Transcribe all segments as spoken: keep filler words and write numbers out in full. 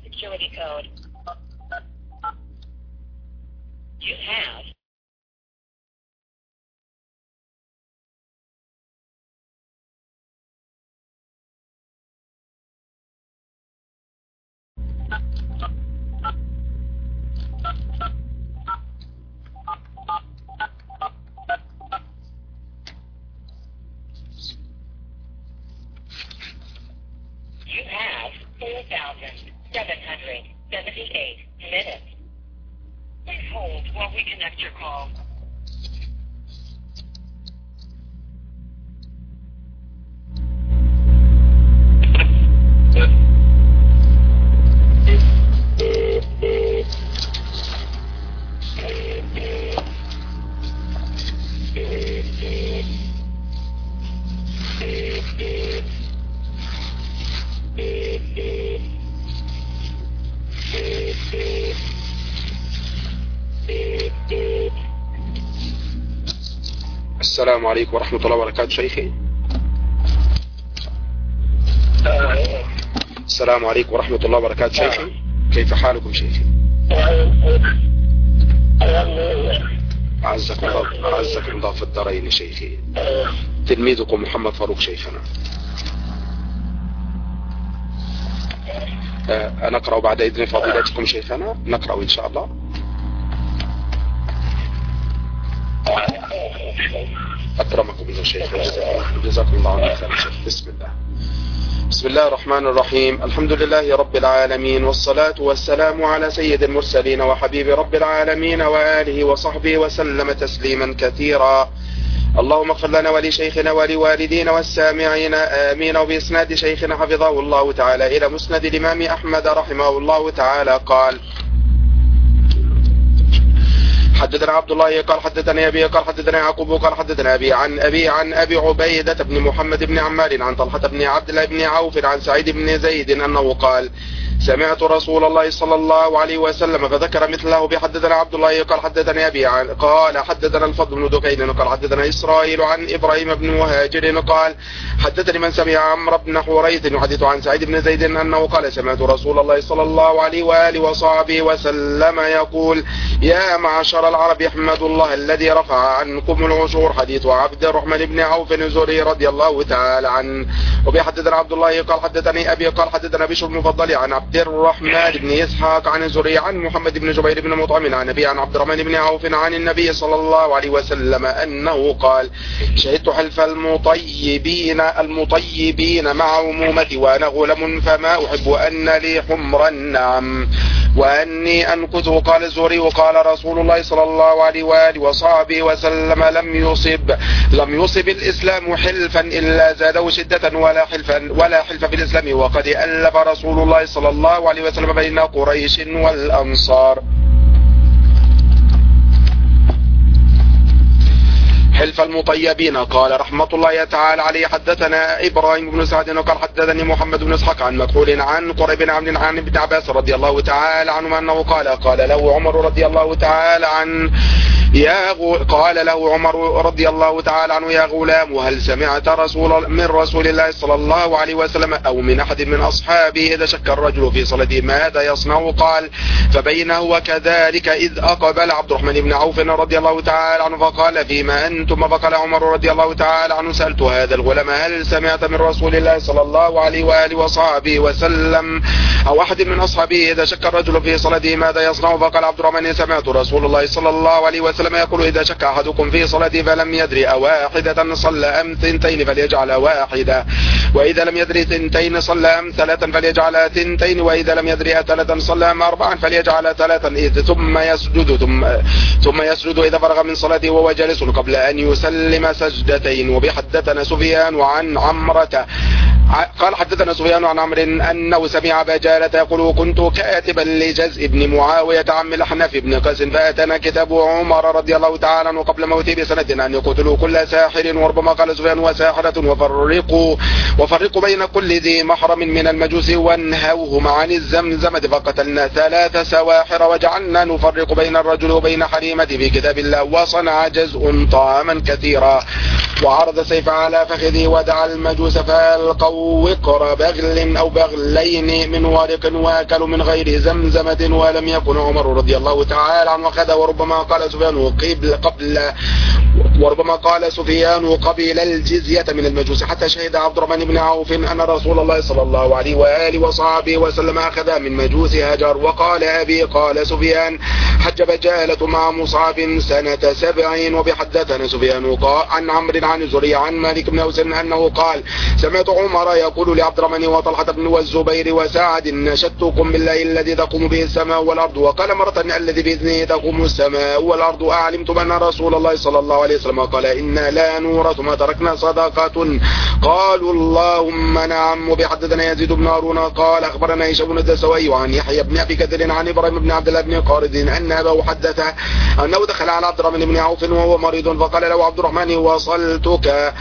security code. You have You have four thousand seven hundred seventy-eight minutes. Please hold while we connect your call. السلام عليكم ورحمة الله وبركاته شيخي. السلام عليكم ورحمة الله وبركاته شيخي. كيف حالكم شيخي؟ أعزكم الله أعزكم الله في الدارين شيخي. تلميذكم محمد فاروق شيخنا. أه نقرأ بعد إذن فضيلتكم شيخنا. نقرأ إن شاء الله. أكرمكم الله شيخ. جزاكم الله عنا خير شيخ. بسم الله. بسم الله الرحمن الرحيم. الحمد لله رب العالمين، والصلاة والسلام على سيد المرسلين وحبيب رب العالمين وآله وصحبه وسلم تسليما كثيرا. اللهم اغفر لنا ولشيخنا ولوالدينا والسامعين آمين. وبإسناد شيخنا حفظه الله تعالى إلى مسند الإمام أحمد رحمه الله تعالى قال: حدثنا عبد الله قال حدثنا أبي قال حدثنا يعقوب قال حدثنا أبي عن أبي عن أبي عبيدة بن محمد بن عمار عن طلحة بن عبد الله بن عوف عن سعيد بن زيد أنه قال: سمعت رسول الله صلى الله عليه وسلم فذكر مثله. بحدثنا عبد الله قال حدثنا أبي عن قال حدثنا الفضل بن دكين قال حدثنا إسرائيل عن إبراهيم بن مهاجر قال حدثني من سمع عمرو بن حريث يحدث عن سعيد بن زيد أنه قال: سمعت رسول الله صلى الله عليه وآله وصحبه وسلم يقول: يا معشر العرب احمدوا الله الذي رفع عنكم العشور. حديث عبد الرحمن بن عوف الزهري رضي الله تعالى عنه. وبحدثنا عبد الله قال حدثني أبي قال حدثنا بشر المفضل عن عبد الرحمن بن إسحاق عن الزهري عن محمد بن جبير بن مطعم عن أبي عن عبد الرحمن بن عوف عن النبي صلى الله عليه وسلم أنه قال: شهدت حلف المطيبين المطيبين مع عمومتي وأنا غلم فما أحب أن لي حمر النعم وأني أنكثه. قال الزهري: وقال رسول الله صلى الله عليه وآله وصحبه وسلم: لم يصب لم يصب الإسلام حلفا إلا زاده شدة ولا حلفا ولا حلف في الإسلام وقد ألف رسول الله صلى الله عليه وسلم بين قريش والأنصار. حلف المطيبين. قال رحمة الله تعالى عليه: حدثنا إبراهيم بن سعد قال حدثني محمد بن إسحاق عن مكحول عن قريب بن عمرو عن ابن عباس رضي الله تعالى عنه أنه قال: قال له عمر رضي الله تعالى عنه يا غو... قال له عمر رضي الله تعالى عنه: يا غلام، هل سمعت رسول من رسول الله صلى الله عليه وسلم أو من أحد من أصحابه إذا شك الرجل في صلاته ماذا يصنع؟ قال: فبينه وكذلك إذ أقبل عبد الرحمن بن عوف رضي الله تعالى عنه فقال: فيما أنتم؟ فقال عمر رضي الله تعالى عنه: سألت هذا الغلام: هل سمعت من رسول الله صلى الله عليه وآله وصحبه وسلم أو أحد من أصحابه إذا شك الرجل في صلاته ماذا يصنع؟ فقال عبد الرحمن: سمعت رسول الله صلى الله عليه وسلم يقول: إذا شك أحدكم في صلاته فلم يدري أواحدة صلى أم ثنتين فليجعل واحدة، وإذا لم يدري ثنتين صلى أم ثلاثا فليجعل ثنتين، وإذا لم يدري ثلاثا صلى أم أربعا فليجعل ثلاثا، إذ ثم يسجد ثم, ثم يسجد إذا فرغ من صلاته وهو جالس قبل أن يسلم سجدتين. وبحدثنا سفيان وعن عمرة قال حدثنا سفيان عن عمرو أنه سمع أبا جهلة يقول: كنت كاتبا لجزء بن معاوية عم الأحنف بن قيس فأتانا كتاب عمر رضي الله تعالى عنه قبل موته بسنة أن يقتلوا كل ساحر. وربما قال سفيان: وساحرة، وفرقوا وفرقوا بين كل ذي محرم من المجوس وانهوهم عن الزمزمة، فقتلنا ثلاث سواحر وجعلنا نفرق بين الرجل وبين حريمته في كتاب الله، وصنع جزء طعاما كثيرا. وعرض سيف على فخذه ودعا المجوس فألقوا وقر بغل أو بغلين من ورق واكلوا من غير زمزمة ولم يكن عمر رضي الله تعالى عنه أخذ. وربما قال سفيان قبل قبل وربما قال سفيان قبل الجزية من المجوس حتى شهد عبد الرحمن بن عوف أن رسول الله صلى الله عليه وآله وصحبه وسلم أخذ من مجوس هاجر. وقال أبي قال سفيان حجب جالة مع مصعب سنة سبعين. وبحدثنا سفيان عن عمرو عن زري عن مالك بن أوس أنه قال سمعت عمر يقول لعبد الرحمن وطلحة بن والزبير وسعد نشدتكم بالله الذي تقوم به السماء والأرض. وقال مرة الذي بإذنه تقوم السماء والأرض أعلمت بأن رسول الله صلى الله عليه وسلم قال إنا لا نورث ما تركنا صدقة. قالوا اللهم نعم. وبحدثنا يزيد بن هارون قال أخبرنا هشام بن الدسوي عن يحيى بن أبي كثير عن إبراهيم بن عبد الله بن قارد أن أباه حدثه أنه دخل على عبد الرحمن بن عوف وهو مريض فقال له عبد الرحمن وصلتك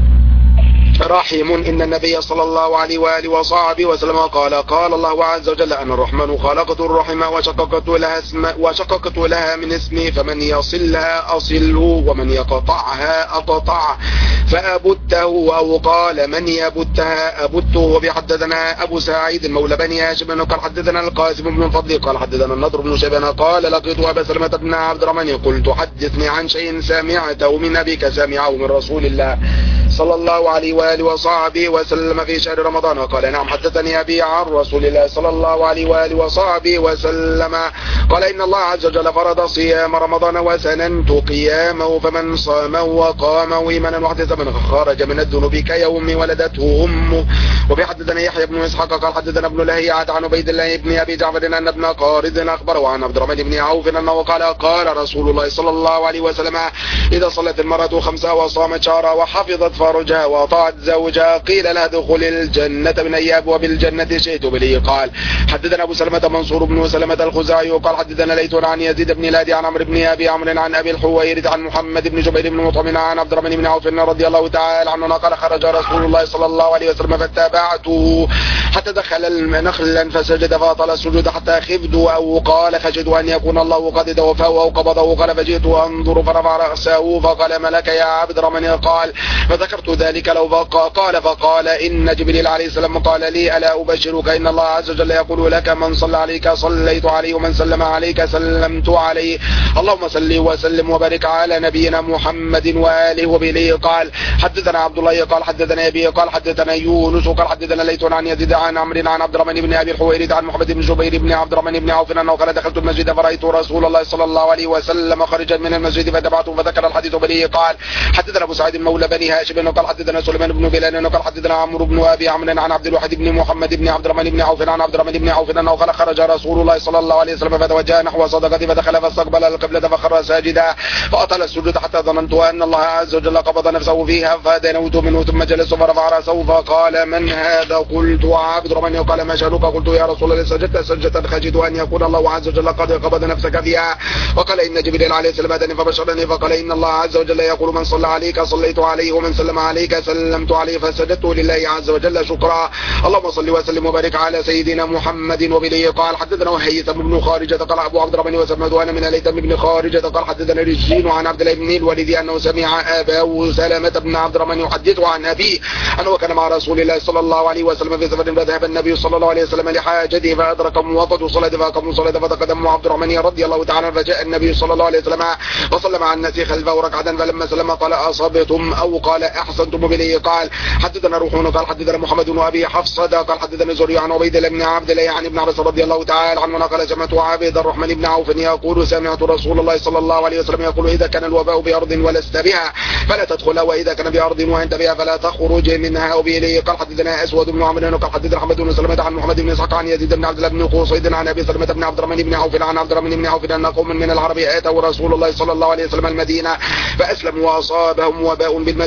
رحم إن النبي صلى الله عليه وآله وصحبه وسلم قال قال الله عز وجل أنا الرحمن خلقت الرحم وشققت لها اسم وشققت لها من اسمي فمن يصلها أصله ومن يقطعها أقطع فأبته أو قال من يبتها أبته. وبحدثنا أبو سعيد مولى بني هاشم قال حدثنا القاسم بن الفضل قال حدثنا النضر بن شيبان قال لقيت أبا سلمة بن عبد الرحمن قلت حدثني عن شيء سمعته من أبيك سمعه من رسول الله صلى الله عليه وآله وصحبه وسلم في شهر رمضان. قال نعم حدثني أبي عن رسول الله صلى الله عليه وآله وصحبه وسلم قال إن الله عز وجل فرض صيام رمضان وسننت قيامه فمن صامه وقامه إيمانا واحتسابا خرج من الذنوب كيوم ولدته أمه. وفي حدثنا يحيى بن إسحاق قال حدثنا ابن لهيعة عن عبيد الله بن أبي جعفر أن ابن قارد أخبره عن عبد الرحمن بن عوف أنه قال قال رسول الله صلى الله عليه وسلم إذا صلت المرأة خمسها وصامت شهرها وحفظت فرجها وطاعت زوجها قيل لها دخل الجنة من أي أبواب الجنة شئت به. قال حدثنا أبو سلمة منصور بن سلمة الخزاعي وقال حدثنا ليث عن يزيد بن لادي عن عمرو بن أبي عمرو عن أبي الحويرث عن محمد بن جبير بن مطعم عن عبد الرحمن بن عوف رضي الله تعالى عنه قال خرج رسول الله صلى الله عليه وسلم فاتبعته حتى دخل نخلا فسجد فاطل السجود حتى خفت أو قال خشيت أن يكون الله قد توفاه أو قبضه قال فجئت أنظر فرفع رأسه فقال ما لك يا عبد الرحمن قال فذكرت ذلك لو قال فقال إن جبريل عليه السلام قال لي ألا أبشرك إن الله عز وجل يقول لك من صلى عليك صليت عليه ومن سلم عليك سلمت عليه اللهم صل وسلم وبارك على نبينا محمد وآله وبه. قال حدثنا عبد الله قال حدثنا أبي قال حدثنا يونس قال حدثنا ليث عن يزيد عن عمرو عن عبد الرحمن بن أبي الحويرث عن محمد بن جبير بن عبد الرحمن بن عوف أنه قال دخلت المسجد فرأيت رسول الله صلى الله عليه وسلم خرجا من المسجد فتبعته فذكر الحديث به. قال حدثنا أبو سعيد مولى بني هاشم قال حدثنا سليمان بن بلال قال حدثنا عمرو بن أبي عمرو عن عبد الواحد بن محمد بن عبد الرحمن بن عوف عن عبد الرحمن بن عوف أنه قال خرج رسول الله صلى الله عليه وسلم فتوجه نحو صدقة فدخل فاستقبل القبلة فخر ساجدا فأطال السجود حتى ظننت أن الله عز وجل قبض نفسه فيها فدنوت منه ثم جلس فرفع رأسه فقال من هذا قلت عبد الرحمن قال ما شأنك قلت يا رسول الله سجدت سجدة خشيت أن يكون الله عز وجل قد قبض نفسك فيها. وقال إن جبريل عليه السلام أتاني فبشرني فقال إن الله عز وجل يقول من صلى عليك صليت عليه ومن سلم عليك سلمت عليه فسجدت لله عز وجل شكرا. اللهم صل وسلم وبارك على سيدنا محمد وبه. قال حدثنا هيثم بن خارجة قال أبو عبد الرحمن وسمعت أنا من هيثم بن خارجة قال حدثنا رجين عن عبد الله بن الوليد أنه سمع أباه سلمة بن عبد الرحمن يحدث عن أبيه أنه كان مع رسول الله صلى الله عليه وسلم في سفر فذهب النبي صلى الله عليه وسلم لحاجته فأدركهم وقد صلاة فأقاموا صلاة فتقدم عبد الرحمن رضي الله تعالى فجاء النبي صلى الله عليه وسلم وصلى مع الناس خلفه ركعة فلما سلم قال أصبتم أو قال أحسنتم به. قال حدثنا روحون قال حدثنا محمد بن أبي حفصة قال حدثنا زريع عن عبيد الله بن عبد الله عن ابن عباس رضي الله تعالى عنه قال سمعت عبد الرحمن بن عوف يقول سمعت رسول الله صلى الله عليه وسلم يقول إذا كان الوباء بأرض ولست بها فلا تدخلها وإذا كان بأرض وأنت بها فلا تخرج منها وبإليه. قال حدثنا أسود بن عمرو قال حدثنا محمد بن سلمة عن محمد بن إسحاق عن يزيد بن عبد الله بن قصيد عن أبي سلمة بن عبد الرحمن بن عوف عن عبد الرحمن بن عوف أن قوم من العرب آتوا رسول الله صلى الله عليه وسلم المدينة فأسلموا وأصابهم وباء بالمدينة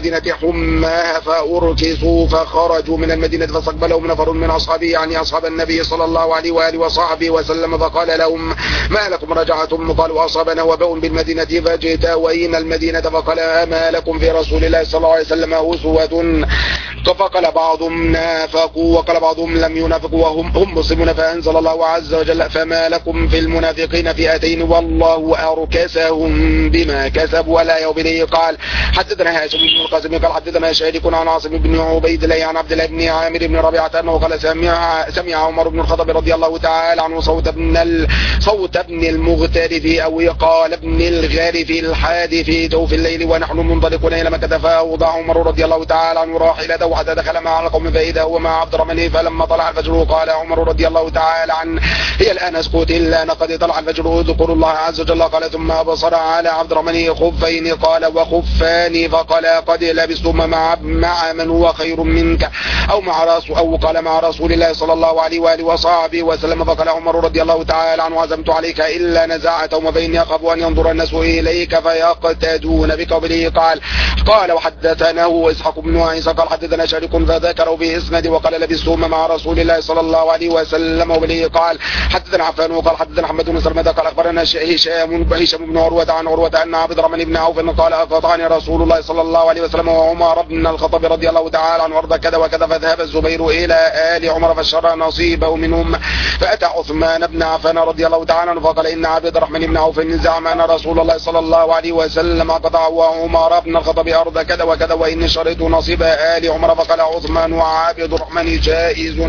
حماها فأركسوا فخرجوا من المدينة فاستقبلهم نفر من أصحابه يعني أصحاب النبي صلى الله عليه وآله وصحبه وسلم فقال لهم ما لكم رجعتم؟ قالوا أصابنا وباء بالمدينة فاجتوينا المدينة. فقال ما لكم في رسول الله صلى الله عليه وسلم أسوة؟ فقال بعضهم نافقوا وقال بعضهم لم ينافقوا وهم هم مسلمون. فأنزل الله عز وجل فما لكم في المنافقين فئتين والله أركسهم بما كسبوا ولا يوبليه. قال حدثنا هاشم بن القاسم قال حدثنا شريك عن عاصم بن عبيد الله عن عبد الله بن عامر بن ربيعة أنه قال سمع سمع عمر بن الخطاب رضي الله تعالى عنه صوت ابن ال... صوت ابن المغترف أو قال ابن الغارف الحادث في جوف الليل ونحن منطلقون إلى مكة فأوضع عمر رضي الله تعالى عنه راحلته حتى دخل مع القوم فإذا هو مع عبد الرحمن. فلما طلع الفجر قال عمر رضي الله تعالى عنه هي الآن اسكت إلا أن قد طلع الفجر اذكروا الله عز وجل. قال ثم أبصر على عبد الرحمن خفين قال وخفان فقال قد لبستم مع مع من هو خير منك أو مع رسول أو قال مع رسول الله صلى الله عليه وآله وصحبه وسلم. فقال عمر رضي الله تعالى عنه عزمت عليك إلا نزعتهم فإني أخاف أن ينظر الناس إليك فيقتدون بقوله. قال قال وحدثناه إسحاق بن عيسى قال حدثنا شريك فذكروا به اسناد وقال لبستم مع رسول الله صلى الله عليه وسلم وبه. قال حدثنا عفان وقال حدثنا محمد بن سلمة قال أخبرنا هشام هشام بن عروة عن عروة أن عبد الرحمن بن عوف قال قطعني رسول الله صلى الله عليه وسلم وعمر بن الخطاب رضي الله تعالى عنه وارضى كذا وكذا. فذهب الزبير إلى آل عمر فشر نصيبه منهم فأتى عثمان بن عفان رضي الله تعالى عنه فقال إن عبد الرحمن بن عوف زعم أن رسول الله صلى الله عليه وسلم قطع وعمر بن الخطاب أرض كذا وكذا وإن شريت نصيب آل عمر. فقال عثمان وعبد الرحمن جائز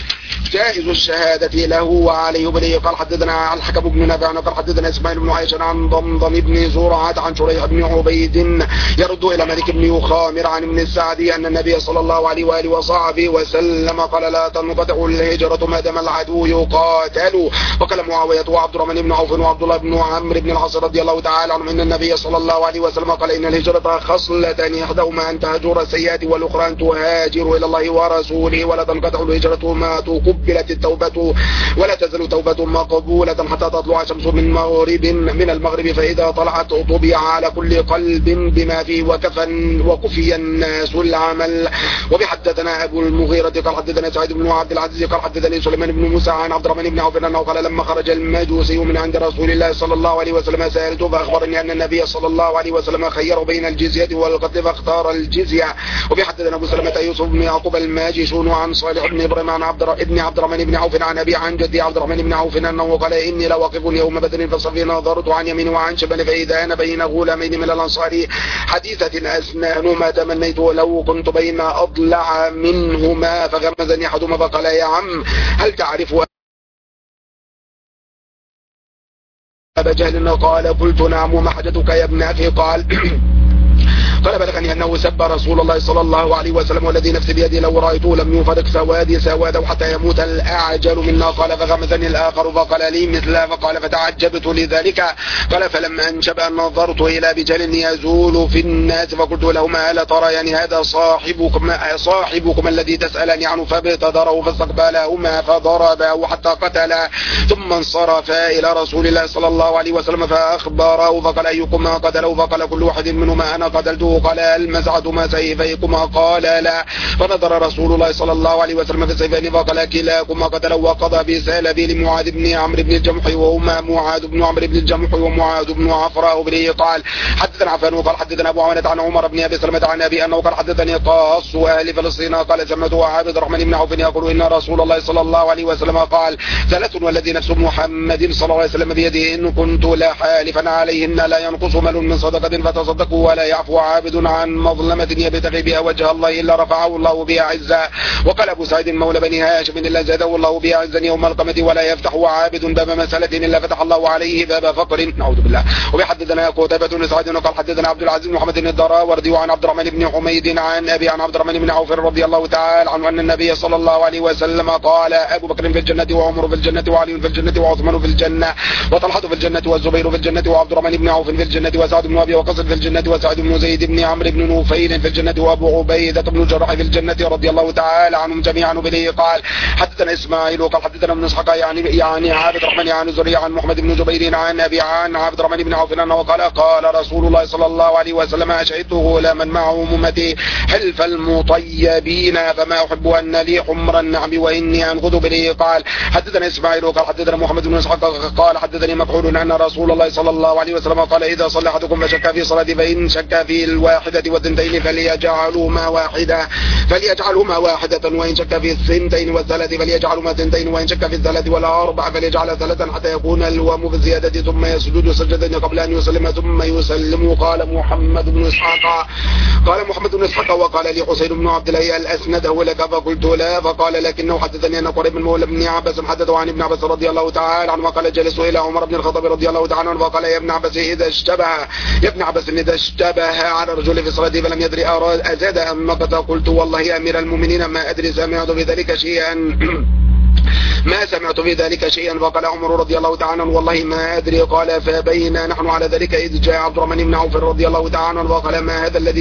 جائز الشهادة له وعليه بليه. قال حدثنا الحكم بن نافع قال حدثنا اسماعيل بن عائشة عن ضمضم بن زرعة عن شريح بن عبيد يرد إلى مالك بن يخامر عن ابن السعدي أن النبي صلى الله عليه وآله وصحبه وسلم قال لا تنقطع الهجرة ما دام العدو يقاتل. وقال معاوية وعبد الرحمن بن عوف وعبد الله بن عمرو بن العاص رضي الله تعالى عنهم أن النبي صلى الله عليه وسلم قال إن الهجرة خصلتان إحداهما أن تهجر السيئات والأخرى أن تهاجر إلى الله ورسوله ولا تنقطع الهجرة ما تقبلت التوبة ولا تزال توبة مقبولة حتى تطلع الشمس من مغرب من المغرب فإذا طلعت طبع على كل قلب بما فيه وكفى وكفي الناس العمل. وبحدثنا أبو المغيرة قال حدثنا سعيد بن عبد العزيز قال حدثني سليمان بن موسى عن عبد الرحمن بن عوف أنه قال لما خرج المجوسي من عند رسول الله صلى الله عليه وسلم سألته فأخبرني أن النبي صلى الله عليه وسلم خير بين الجزية والقتل فاختار الجزية. وبحدثنا أبو سلمة يوسف بن يعقوب الماجشون عن صالح بن إبراهيم عن عبد ابن عبد الرحمن بن عوف عن أبي عن جدي عبد الرحمن بن عوف أنه قال إني لواقف يوم بدر فصفي نظرت عن يمين وعن شمال فإذا أنا بين غلامين من الأنصار حديثة أسنان ما تمنيت لو كنت بين أضلع منهما فغمزني أحدهما فقال يا عم هل تعرف أبا جهل؟ قال قلت نعم وما حاجتك يا ابن أخي؟ قال قال بلغني أنه سب رسول الله صلى الله عليه وسلم والذي نفسي بيدي لو رأيته لم يفرق سوادي سواده حتى يموت الأعجل منا. قال فغمزني الآخر فقال لي مثله فقال فتعجبت لذلك. قال فلما أنشب أن نظرت إلى بجل يزول في الناس فقلت لهما ألا ترى يعني هذا صاحبكم صاحبكم الذي تسألني عنه فابتدره فاستقبلهما فضربه حتى قتل ثم انصرفا إلى رسول الله صلى الله عليه وسلم فأخبره فقال أيكما قتله؟ فقال كل واحد منهما أنا قتلته. قال المزعتما سيفيكما؟ قال لا. فنظر رسول الله صلى الله عليه وسلم في السيفين فقال كلاكما قتله وقضى بسالب لمعاذ بن عمرو بن الجمح وهما معاذ بن عمرو بن الجمح ومعاذ بن عفراء بن. قال حدثنا عفان وقال حدثنا ابو عوانة عن عمر بن ابي سلمة عن ابي انه قال حدثني قاص اهل فلسطين قال سمعت عبد الرحمن بن عوف يقول ان رسول الله صلى الله عليه وسلم قال ثلاث والذي نفس محمد صلى الله عليه وسلم بيده ان كنت لا حالفا عليهن لا ينقص مال من صدقة فتصدقوا ولا يعفو عابد عن مظلمة يبتغي بها وجه الله إلا رفعه الله بها عزا. وقال أبو سعيد مولى بني هاشم إلا زاده الله بها عزا يوم القيامة ولا يفتح عابد باب مسألة إلا فتح الله عليه باب فقر. نعوذ بالله. وبحدثنا قتيبة بن سعيد قال حدثنا عبد العزيز بن محمد بن الدراوردي وعن عبد الرحمن بن حميد عن أبي عن عبد الرحمن بن عوف رضي الله تعالى عنه أن النبي صلى الله عليه وسلم قال أبو بكر في الجنة وعمر في الجنة وعلي في الجنة وعثمان في الجنة وطلحة في الجنة والزبير في الجنة وعبد الرحمن بن عوف في الجنة وسعد بن أبي وقاص في الجنة وسعد بن زيد بن عمرو بن نوفيل في الجنة وأبو عبيدة بن الجراح في الجنة رضي الله تعالى عنهم جميعا. به قال حدثنا إسماعيل وقال حدثنا ابن إسحاق يعني يعني عبد الرحمن عن زري عن محمد بن جبير عن أبي عن عبد الرحمن بن عوف أنه قال قال رسول الله صلى الله عليه وسلم أشهدت غلاما معه أمتي حلف المطيبين فما أحب أن لي حمر النعم وإني أنخذ به. قال حدثنا إسماعيل وقال حدثنا محمد بن إسحاق قال حدثني مكحول أن رسول الله صلى الله عليه وسلم قال إذا صلى أحدكم فشك في صلاته فإن شك في الواحدة والثنتين فليجعلهما واحدة فليجعلهما واحدة وإن شك في الثنتين والثلاث فليجعلهما ثنتين وإن شك في الثلاث والأربع فليجعل ثلاثا حتى يكون الوام في الزيادة ثم يسجد سجدين قبل أن يسلم ثم يسلم. قال محمد بن إسحاق قال محمد بن إسحاق وقال لي حسين بن عبد الله الأسنده لك فقلت لا فقال لكنه حدثني أن قريب من مولى بن عباس حدثه عن ابن عباس رضي الله تعالى عنه وقال جلسوا إلى عمر بن الخطاب رضي الله تعالى عنه وقال يا ابن عباس إذا اشتبه يا ابن عباس إذا اشتبه على رجل في صلاته فلم يدري أراد أزاد أم نقص قلت والله يا أمير المؤمنين ما أدري سمعت بذلك شيئا ما سمعت في ذلك شيئا. فقال عمر رضي الله تعالى عنه والله ما أدري. قال فبينا نحن على ذلك إذ جاء عبد الرحمن بن عوف رضي الله تعالى عنه وقال ما هذا الذي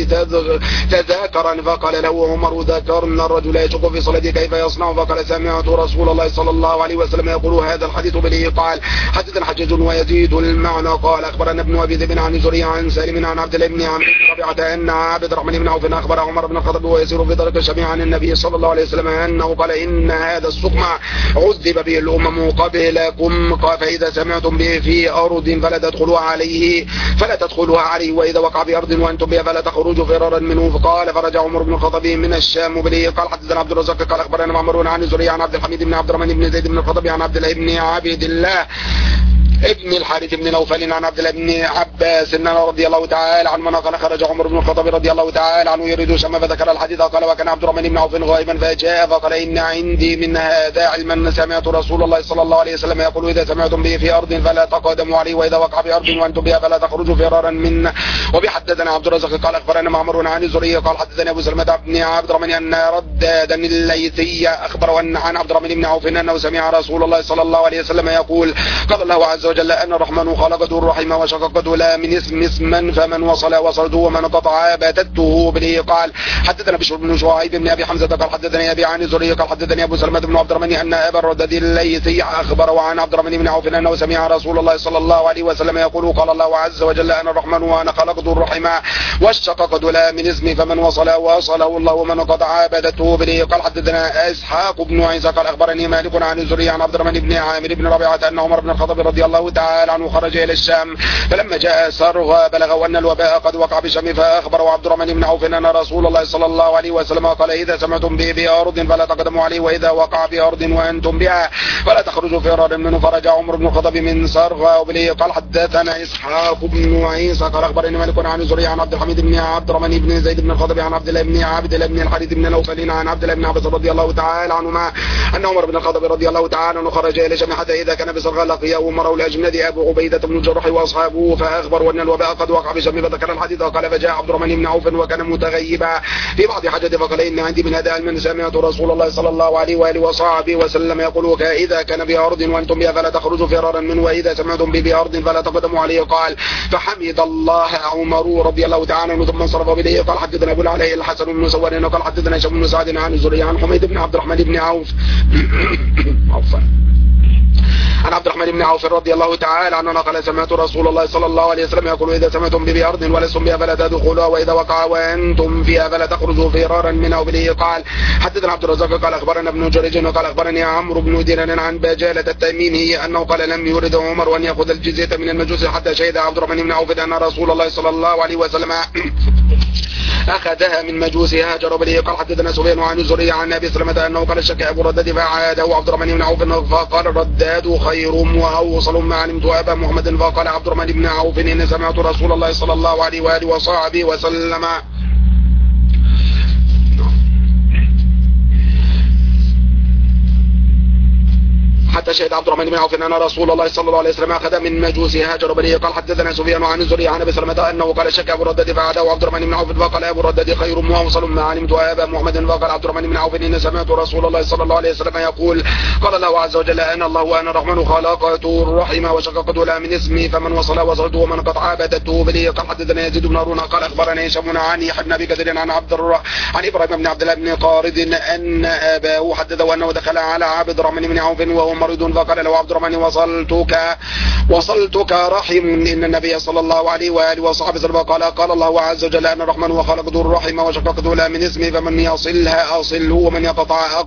تذاكرا. فقال له عمر ذكرنا الرجل يشق في صلاته كيف يصنع. فقال سمعت رسول الله صلى الله عليه وسلم يقول هذا الحديث به. قال حدثنا حجاج ويزيد المعنى قال أخبرنا ابن أبي ذئب عن زري عن سالم عن عبد الله بن عمرو بن ربيعة أن عبد الرحمن بن عوف أخبر عمر بن الخطاب ويسير في ذلك الشميع عن النبي صلى الله عليه وسلم أنه قال إن هذا السقم عذب به الأمم قبلكم فإذا سمعتم به في أرض فلا تدخلوا عليه فلا تدخلوها عليه وإذا وقع بأرض وأنتم بها فلا تخرجوا فرارا منه. فقال فرجع عمر بن الخطاب من الشام به. قال حدثنا عبد الرزاق قال أخبرنا معمر عن زري عن عبد الحميد بن عبد الرحمن بن زيد بن الخطاب عن عبد الله بن عبد الله ابن الحارث بن نوفل عن عبد الله بن عباس ان رضي الله تعالى عنه قال خرج عمر بن الخطاب رضي الله تعالى عنه يريد الشام فذكر الحديث. قال وكان عبد الرحمن بن عوف غائبا فجاء فقال ان عندي من هذا علما سمعت رسول الله صلى الله عليه وسلم يقول اذا سمعتم به في ارض فلا تقدموا عليه واذا وقع بارض وانتم بها فلا تخرجوا فرارا منه. وبحدثنا عبد الرزاق قال اخبرنا معمر عن زري قال حدثنا ابو سلمة بن عبد الرحمن ان ردادا الليثي اخبر ان عن عبد الرحمن بن عوف انه سمع رسول الله صلى الله عليه وسلم يقول قال الله عز وجل ان الرحمن خلقته الرحم وشققته لا من اسم اسما فمن وصل وصلته ومن قطع بتته به. قال حدثنا بشر بن شعيب بن ابي حمزه قال حدثني ابي عن زري قال حدثني ابو سلمة بن عبد الرحمن ان ابا الرداد الليثي اخبر وعن عبد الرحمن بن عوف انه سمع رسول الله صلى الله عليه وسلم يقول قال الله عز وجل انا الرحمن وانا خلقت الرحم واشققت لا من اسمي فمن وصل وصله الله ومن قطع بتته به. قال حدثنا اسحاق بن عيسى قال اخبرني مالك عن زري عن عبد الرحمن بن عامر بن ربيعه ان عمر بن الخطاب رضي الله تعالى عنه خرج إلى الشام فلما جاء سرغ بلغوا أن الوباء قد وقع بالشام فأخبروا عبد الرحمن بن عوف أن رسول الله صلى الله عليه وسلم قال إذا سمعتم به بأرض فلا تقدموا عليه وإذا وقع بأرض وأنتم بها فلا تخرجوا فرارا منه. فرجع عمر بن الخطاب من سرغ وبليه. قال حدثنا إسحاق بن عيسى قال أخبرني مالك عن زري عن عبد الحميد بن عبد الرحمن بن زيد بن الخطاب عن عبد الله بن عبد الله بن الحارث بن نوفل عن عبد الله بن عباس رضي الله تعالى عنهما أن عمر بن الخطاب رضي الله تعالى عنه خرج إلى الشام حتى إذا كان بسرغ لقيه عمر الأجند أبو عبيدة بن الجراح واصحابه فاخبروا ان الوباء قد وقع بشام فذكر الحديث. قال فجاء عبد الرحمن بن عوف وكان متغيبا في بعض حاجته فقال ان عندي من هذا علما سمعت رسول الله صلى الله عليه واله وصحبه وسلم يقول اذا كان بارض وانتم بها فلا تخرجوا فرارا منه واذا سمعتم به بارض فلا تقدموا عليه. قال فحمد الله عمر رضي الله تعالى عنه ثم انصرف اليه. قال حدثنا ابو العلاء الحسن بن سوار قال حدثنا هشام بن سعد عن زري عن حميد بن عبد الرحمن بن عوف عفوا عن عبد الرحمن بن عوف رضي الله تعالى عنه قال سمعت رسول الله صلى الله عليه وسلم يقول إذا سمعتم بأرض ولستم بها فلا تدخلوها وإذا وقع وأنتم فيها فلا تخرجوا فرارا منها. وبه. قال حدثنا عبد الرزاق قال أخبرنا ابن جريج قال أخبرني عمرو بن دينار عن بجالة التميمي أنه قال لم يرد عمر أن يأخذ الجزية من المجوس حتى شهد عبد الرحمن بن عوف أن رسول الله صلى الله عليه وسلم أخذها من مجوس هاجر. به. قال حدثنا سفيان عن زري عن أبي سلمة أنه قال شك أبو رداد فعاده عبد الرحمن بن عوف فقال الرداد خير وأوصل ما علمت أبا محمد. فقال عبد الرحمن بن عوف إن سمعت رسول الله صلى الله عليه وآله وصحبه وسلم حتى شهد عبد الرحمن بن عوف ان رسول الله صلى الله عليه وسلم اخذ من مجوس هاجر بنيه. قال حدثنا سفيان عن الزهري عن ابي سلمة انه قال شك ابو الرداد فعاده عبد الرحمن بن عوف فقال ابو الرداد خير واوصل ما علمت ابا محمد. فقال عبد الرحمن بن عوف ان سمعت رسول الله صلى الله عليه وسلم يقول قال الله عز وجل انا الله وانا الرحمن خلقت الرحم وشققت لها من اسمي فمن وصل وصلته ومن قطع بدته بلي. قال حدثنا يزيد بن هارون قال اخبرني هشام عن يحيى بن ابي كثير عن عبد الر... عن ابراهيم بن عبد الله بن قارد ان اباه حدثه انه دخل على عبد الرحمن بن عوف وهو مريض فقال له عبد الرحمن وصلتك وصلتك رحم ان النبي صلى الله عليه واله وصحبه وسلم قال قال الله عز وجل انا الرحمن وخلقت الرحم وشققت لها من اسمي فمن يصلها اصله ومن يقطع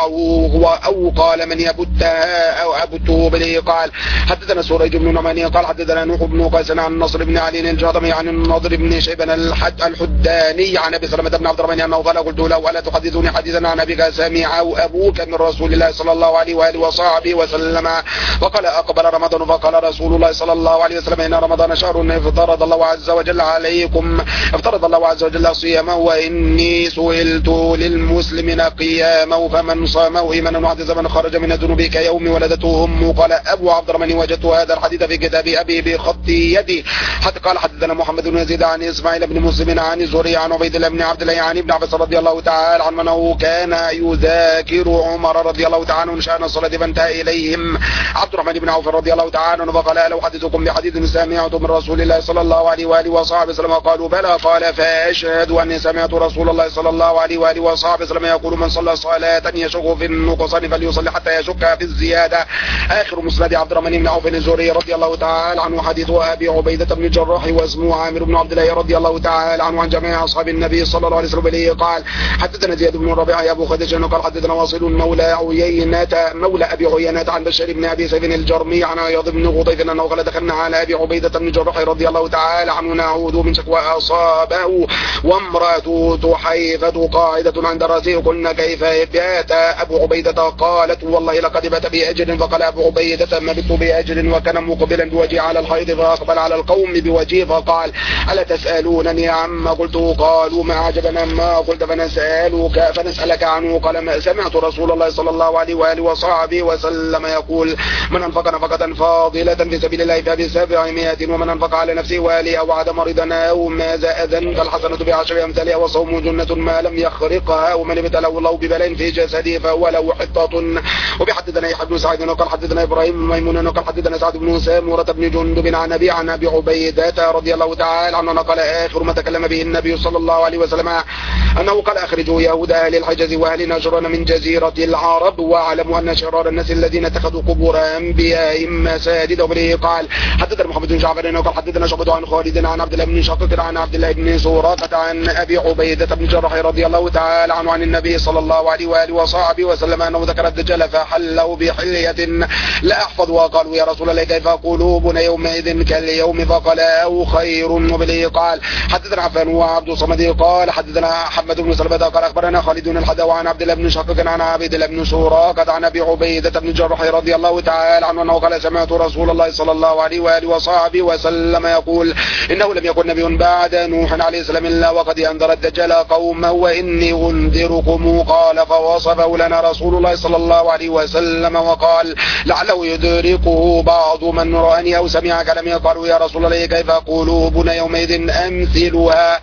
اقطعه او قال من يبتها او ابته بلي. قال حدثنا سوريج بن نعمان قال حدثنا نوح بن قيس عن نصر بن علي الجهضمي عن النضر بن شيبان الحد الحداني عن ابي سلمة بن عبد الرحمن انه قال قلت له الا تحدثني حديثا عن ابيك سمع او ابوك من رسول الله صلى الله عليه واله وصحبه وسلم. وقال اقبل رمضان فقال رسول الله صلى الله عليه وسلم ان رمضان شهر افترض الله عز وجل عليكم افترض الله عز وجل صيامه واني سئلت للمسلمين قيامه فمن صامه ايمانا واحتسابا خرج من الذنوب كيوم ولدته امه. قال ابو عبد الرحمن وجدت هذا الحديث في كتاب ابي بخط يدي. حتى قال حدثنا محمد بن يزيد عن اسماعيل بن مسلم عن الزهري عن عبيد الله بن عبد الله عن ابن عباس رضي الله تعالى عنه انه كان يذاكر عمر رضي الله تعالى عنه شان الصلاه فانتهى اليهم عبد الرحمن بن عوف رضي الله تعالى عنه فقال الا احدثكم بحديث سمعته من رسول الله صلى الله عليه واله وصحبه وسلم. قالوا بلى. قال فاشهد اني سمعت رسول الله صلى الله عليه واله وصحبه وسلم يقول من صلى صلاه يشك في النقصان فليصلي حتى يشك في الزياده. اخر مسند عبد الرحمن بن عوف الزهري رضي الله تعالى عنه حديث ابي عبيده بن الجراح واسمه عامر بن عبد الله رضي الله تعالى عنه عن جميع اصحاب النبي صلى الله عليه وسلم. قال حدثنا زياد بن ربيعه يا ابو خديجه قال حدثنا واصل مولى عيينه مولى ابي عيينه عن بشير بن ابي سيف الجرمي عن عياض بن غطيف انه قال دخلنا على ابي عبيده بن الجراح رضي الله تعالى عنه نعود من شكوى اصابه وامراته تحيفه قاعده عند راسه. قلنا كيف بات ابو عبيده؟ قالت والله لقد بات باجل. فقال ابو عبيده ما بت باجل وكان مقبلا بوجهه على الحيض فاقبل على القوم بوجهه فقال الا تسالونني عما قلت؟ قالوا ما عجبنا ما قلت فنسالك فنسالك عنه. قال ما سمعت رسول الله صلى الله عليه واله وصحبه وسلم يقول من انفق نفقه فاضله في سبيل الله فبسبعمائة ومن انفق على نفسه والي او عاد مريضا او ماذا اذن فالحسنه بعشر امثالها وصوم جنه ما لم يخرقها ومن ابتلاه الله ببلاء في جسده فهو له حطه. وبحدثنا يحيى بن سعيد وقال حدثنا ابراهيم بن ميمون وقال حدثنا سعد بن سامورة بن جندب عن ابي عن ابي عبيده رضي الله تعالى عنه قال اخر ما تكلم به النبي صلى الله عليه وسلم انه قال اخرجوا يهود اهل الحجاز واهل نجران من جزيره العرب واعلموا ان شرار الناس الذين اتخذوا قبور انبيائهم مساجد. وبه قال حدثنا محمد بن جعفر وقال حدثنا شعبة عن خالد عن عبد الله بن شقيق عن عبد الله بن سورة عن ابي عبيده بن جراح رضي الله تعالى عنه عن النبي صلى الله عليه واله وصحبه وسلم انه ذكر الدجال فحله بحليه لا احفظ. وقالوا يا رسول الله كيف قلوبنا يومئذ كاليوم؟ فقال او خير. وبه قال حدثنا عفان وعبد الصمد قال حدثنا حمد بن سلمة قال اخبرنا خالد الحذا عن عبد الله بن شقيق عن عبد الله بن سورة عن ابي عبيده بن جراح رضي الله تعالى عنه انه قال سمعت رسول الله صلى الله عليه واله وصحبه وسلم يقول انه لم يكن نبي بعد نوح عليه السلام الا وقد انذر الدجال قومه واني انذركم. قال فوصفه لنا رسول الله صلى الله عليه وسلم وقال لعله يدركه بعض من رآني او سمع كلامي. قالوا يا رسول الله كيف قلوبنا يومئذ امثلها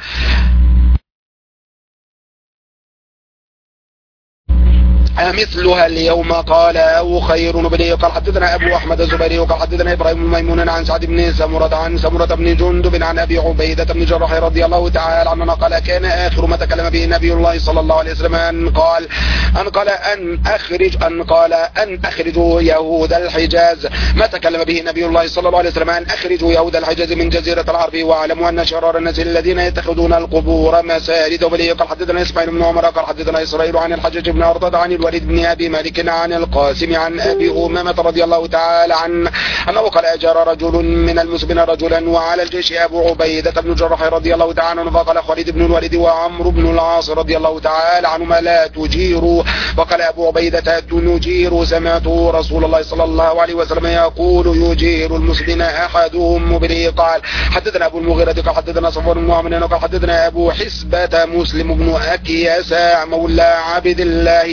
مثلها اليوم؟ قال او خير. بن قال حدثنا ابو احمد الزبيري وقال حدثنا ابراهيم بن ميمون عن سعد بن سمرة عن سمرة بن جندب عن ابي عبيده بن جراح رضي الله تعالى عنه قال كان اخر ما تكلم به نبي الله صلى الله عليه وسلم ان قال ان قال ان اخرج ان قال ان اخرجوا يهود الحجاز. ما تكلم به نبي الله صلى الله عليه وسلم ان اخرجوا يهود الحجاز من جزيره العرب واعلموا ان شرار الناس الذين يتخذون القبور مساجد. وبه قال حدثنا اسماعيل بن عمر قال حدثنا اسرائيل عن الحجاج بن ارطد عن الوليد بن ابي مالك عن القاسم عن ابي امامه رضي الله تعالى عنه انه قال اجار رجل من المسلمين رجلا وعلى الجيش ابو عبيده بن جراح رضي الله تعالى عنه فقال خالد بن الوليد وعمرو بن العاص رضي الله تعالى عنهما لا تجيروا. وقال ابو عبيده نجير سمعت رسول الله صلى الله عليه وسلم يقول يجير المسلمين احدهم. به قال حدثنا ابو المغيرة قال حدثنا صفوان بن معمر قال حدثنا ابو حسبة مسلم بن اكياس مولى عبد الله بن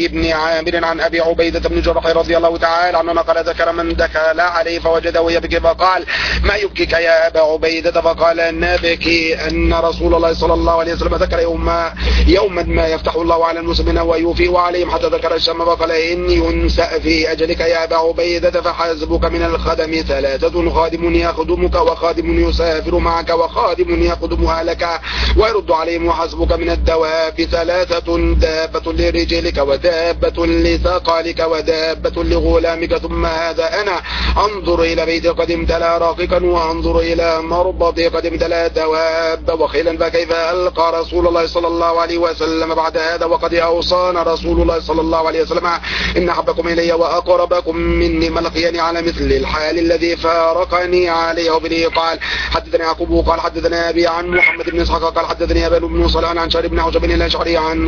عامر عن أبي عبيدة بن جرح رضي الله تعالى عنه قال ذكر من دخل عليه فوجده يبكي فقال ما يبكيك يا أبا عبيدة؟ فقال نبكي أن رسول الله صلى الله عليه وسلم ذكر يوما يوما ما يفتح الله على المسلمين ويوفي عليهم حتى ذكر الشام فقال إني ينسأ في أجلك يا أبا عبيدة فحسبك من الخدم ثلاثة خادم يخدمك وخادم يسافر معك وخادم يخدم أهلك ويرد عليهم وحسبك من الدواب ثلاثة دابة لرجلك ودابة لثقلك ودابة لغلامك ثم هذا أنا أنظر إلى بيت قد امتلأ راققا وأنظر إلى مربض قد امتلأ دواب وخيلا فكيف ألقى رسول الله صلى الله عليه وسلم بعد هذا وقد أوصانا رسول الله صلى الله عليه وسلم إن أحبكم إلي وأقربكم مني ملقيني على مثل الحال الذي فارقني عليه وبه. قال حدثني يعقوب قال حدثنا أبي عن محمد بن إسحاق قال حدثني أبان بن صالح عن شارب بن عجب الأشعري عن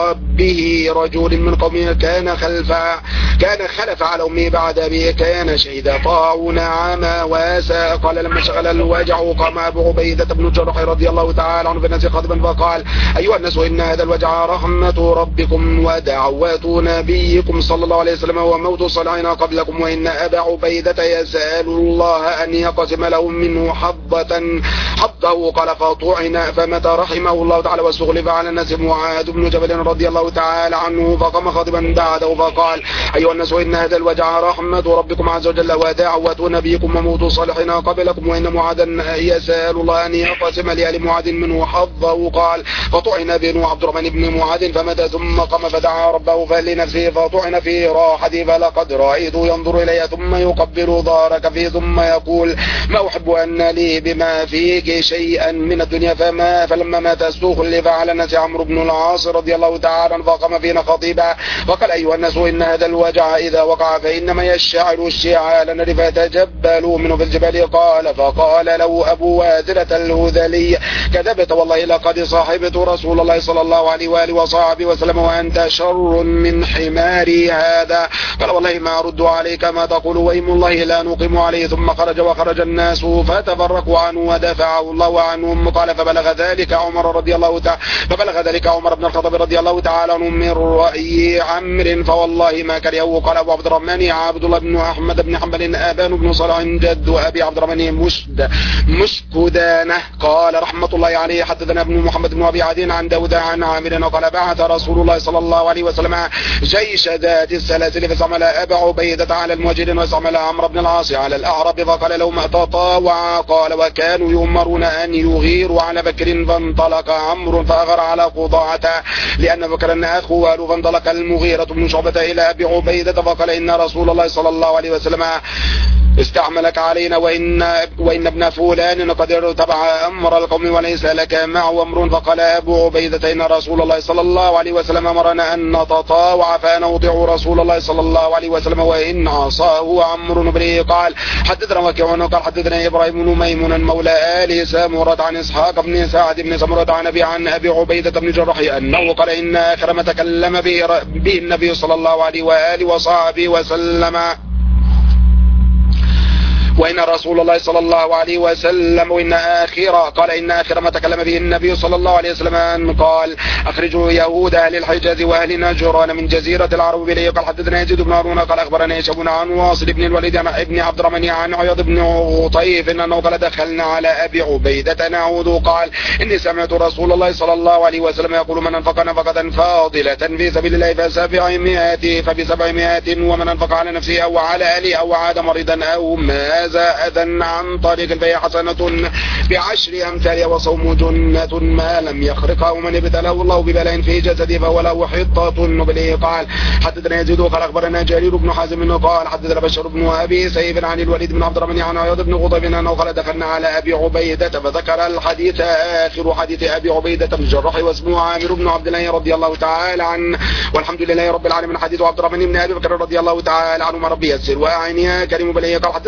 ربه رجل من قومه كان خلف كان خلف على أمه بعد أبيه كان شهد طاعون عاما واسا. قال لما شغل الوجع قام أبو عبيدة بن جرح رضي الله تعالى عنه في الناس خطبا فقال أيها الناس إن هذا الوجع رحمة ربكم ودعوات نبيكم صلى الله عليه وسلم وموت صالحين قبلكم وإن أبا عبيدة يسأل الله أن يقسم لهم منه حظة حظه. قال فطعن فمتى رحمه الله تعالى واستخلف على الناس معاذ بن جبل رضي الله تعالى عنه فقام خاطبا بعده فقال أيها الناس إن هذا الوجع رحمة ربكم عز وجل ودعوة نبيكم وموت صالحين قبلكم وإن معاذا يسأل الله أن يقسم لآل معاذ منه حظه. قال فطعن بن عبد الرحمن بن معاذ فمتى ثم قام فدعا ربه فلنفسه فطعن في راحته فلقد رأيته ينظر إلي ثم يقبل ظهرك فيه ثم يقول ما أحب أن لي بما فيك شيئا من الدنيا فما فلما مات استخلف على الناس عمرو بن العاص رضي الله تعالى فقام فينا خطيبا وقال أيها الناس إن هذا الوجع إذا وقع فإنما يشعل الشعال فتجبلوا منه في الجبال. قال فقال له أبو وازلة الهذلي كذبت والله لقد صاحبت رسول الله صلى الله عليه وآله وصحبه وسلم وأنت شر من حماري هذا. قال والله ما أرد عليك ما تقول وإيم الله لا نقيم عليه. ثم خرج وخرج الناس فتفرقوا عنه ودفعه الله عنهم. قال فبلغ ذلك عمر رضي الله تعالى فبلغ ذلك عمر بن الخطاب رضي الله تعالى عنه من رأي عمرو فوالله ما كرهه. قال أبو عبد الرحمن عبد الله بن أحمد بن حنبل آبان بن صالح جد أبي عبد الرحمن مشد مشكدانه قال رحمة الله عليه حدثنا ابن محمد بن أبي عدي عن داود عن عامر قال بعث رسول الله صلى الله عليه وسلم جيش ذات السلاسل فاستعمل أبا عبيدة على المهاجرين واستعمل عمرو بن العاص على الأعراب فقال لهم تطاوعا. قال وكانوا يؤمرون أن يغيروا على بكر فانطلق عمرو فأغر على قضاعة لأن بكر أخوه فانطلق المغيرة بن شعبة إلى أبي عبيدة فقال إن رسول الله صلى الله عليه وسلم استعملك علينا وإن, وإن ابن فلان قد ارتبع أمر القوم وليس لك معه أمر. فقال أبو عبيدة إن رسول الله صلى الله عليه وسلم أمرنا أن نتطاوع فنطيع رسول الله صلى الله عليه وسلم وإن عصاه عمرو بن. قال حدثنا وكيع قال حدثنا إبراهيم بن ميمون مولى آل سامرة عن إسحاق بن سعد بن سمرة عن أبي عن أبي عبيدة بن جرح أنه قال إن آخر ما تكلم به النبي صلى الله عليه وآله وصحبه وسلم وإن رسول الله صلى الله عليه وسلم وإن آخر قال إن آخر ما تكلم به النبي صلى الله عليه وسلم قال أخرجوا يهود أهل الحجاز وأهل نجران من جزيرة العرب إليه. قال حدثنا يزيد بن هارون قال أخبرنا هشام عن واصل بن الوليد عن ابن عبد الرحمن عن عياض بن غطيف أنه قال دخلنا على أبي عبيدة نعود. قال إني سمعت رسول الله صلى الله عليه وسلم يقول من أنفق نفقة فاضلة في سبيل الله فسبعمائة فبسبعمائة ومن أنفق على نفسه أو على أهله أو عاد مريضا أو ما أذن عن طريق البيع حسنة بعشر أمثالها وصوم جنة ما لم يخرقها ومن ابتلاه الله ببلاء في جسده فهو له حطة نبله. قال حدثنا يزيد قال أخبرنا جرير بن حازم قال حدثنا بشر بن أبي سيف عن الوليد بن عبد الرحمن عن عياض بن غطيف أنه قال دخلنا على أبي عبيدة فذكر الحديث آخر حديث أبي عبيدة بن الجراح واسمه عامر بن عبد الله رضي الله تعالى عنه والحمد لله رب العالمين. حديث عبد الرحمن بن أبي بكر رضي الله تعالى عنه ربي يسر وأعني يا كريم بليه. قال حدثنا عبد الله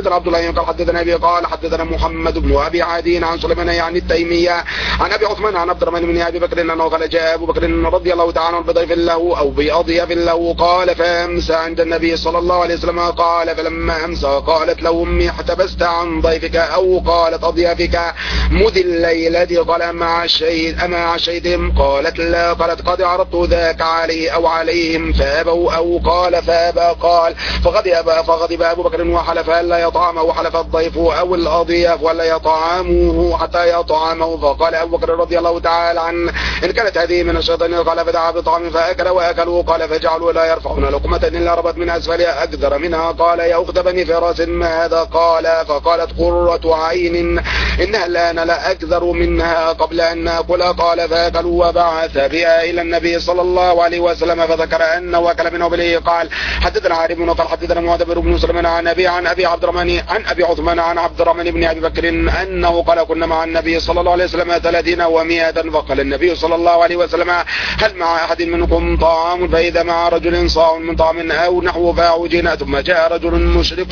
الله قال حدثنا أبي قال حدثنا محمد بن أبي عادين عن سليمان يعني التيمية عن أبي عثمان عن عبد الرحمن بن أبي بكر أنه قال جاء أبو بكر رضي الله تعالى عنه بضيف له أو بأضياف له قال فأمسى عند النبي صلى الله عليه وسلم قال فلما أمسى قالت له أمي احتبست عن ضيفك أو قالت أضيافك مذ الليلة قال مع الشهيد أما شهيدهم قالت لا قالت قد عرضت ذاك عليه أو عليهم فأبوا أو قال فأبى قال فغضب فغضب أبو بكر وحلف ألا يطعمه وحلف الضيف أو الأضياف ولا يطعمه حتى يطعمه فقال أبو بكر رضي الله تعالى عنه إن كانت هذه من الشيطان قال فدعا بطعم فأكل وأكلوا قال فجعلوا لا يرفعون لقمة إلا ربت من أسفلها أكثر منها قال يا أخت بني فراس ما هذا قال فقالت قرة عين إنها الآن لا أكثر منها قبل أن نأكل قال فأكلوا وبعث بها إلى النبي صلى الله عليه وسلم فذكر أنه أكل منه بليه قال حدثنا عارف قال حدثنا معتبر بن سليمان عن أبي عن أبي عبد الرحمن عن أبي عثمان عن عبد الرحمن بن أبي بكر أنه قال كنا مع النبي صلى الله عليه وسلم ثلاثين ومئة فقال النبي صلى الله عليه وسلم هل مع أحد منكم طعام فإذا مع رجل صاع من طعام أو نحو فأعجنا ثم جاء رجل مشرف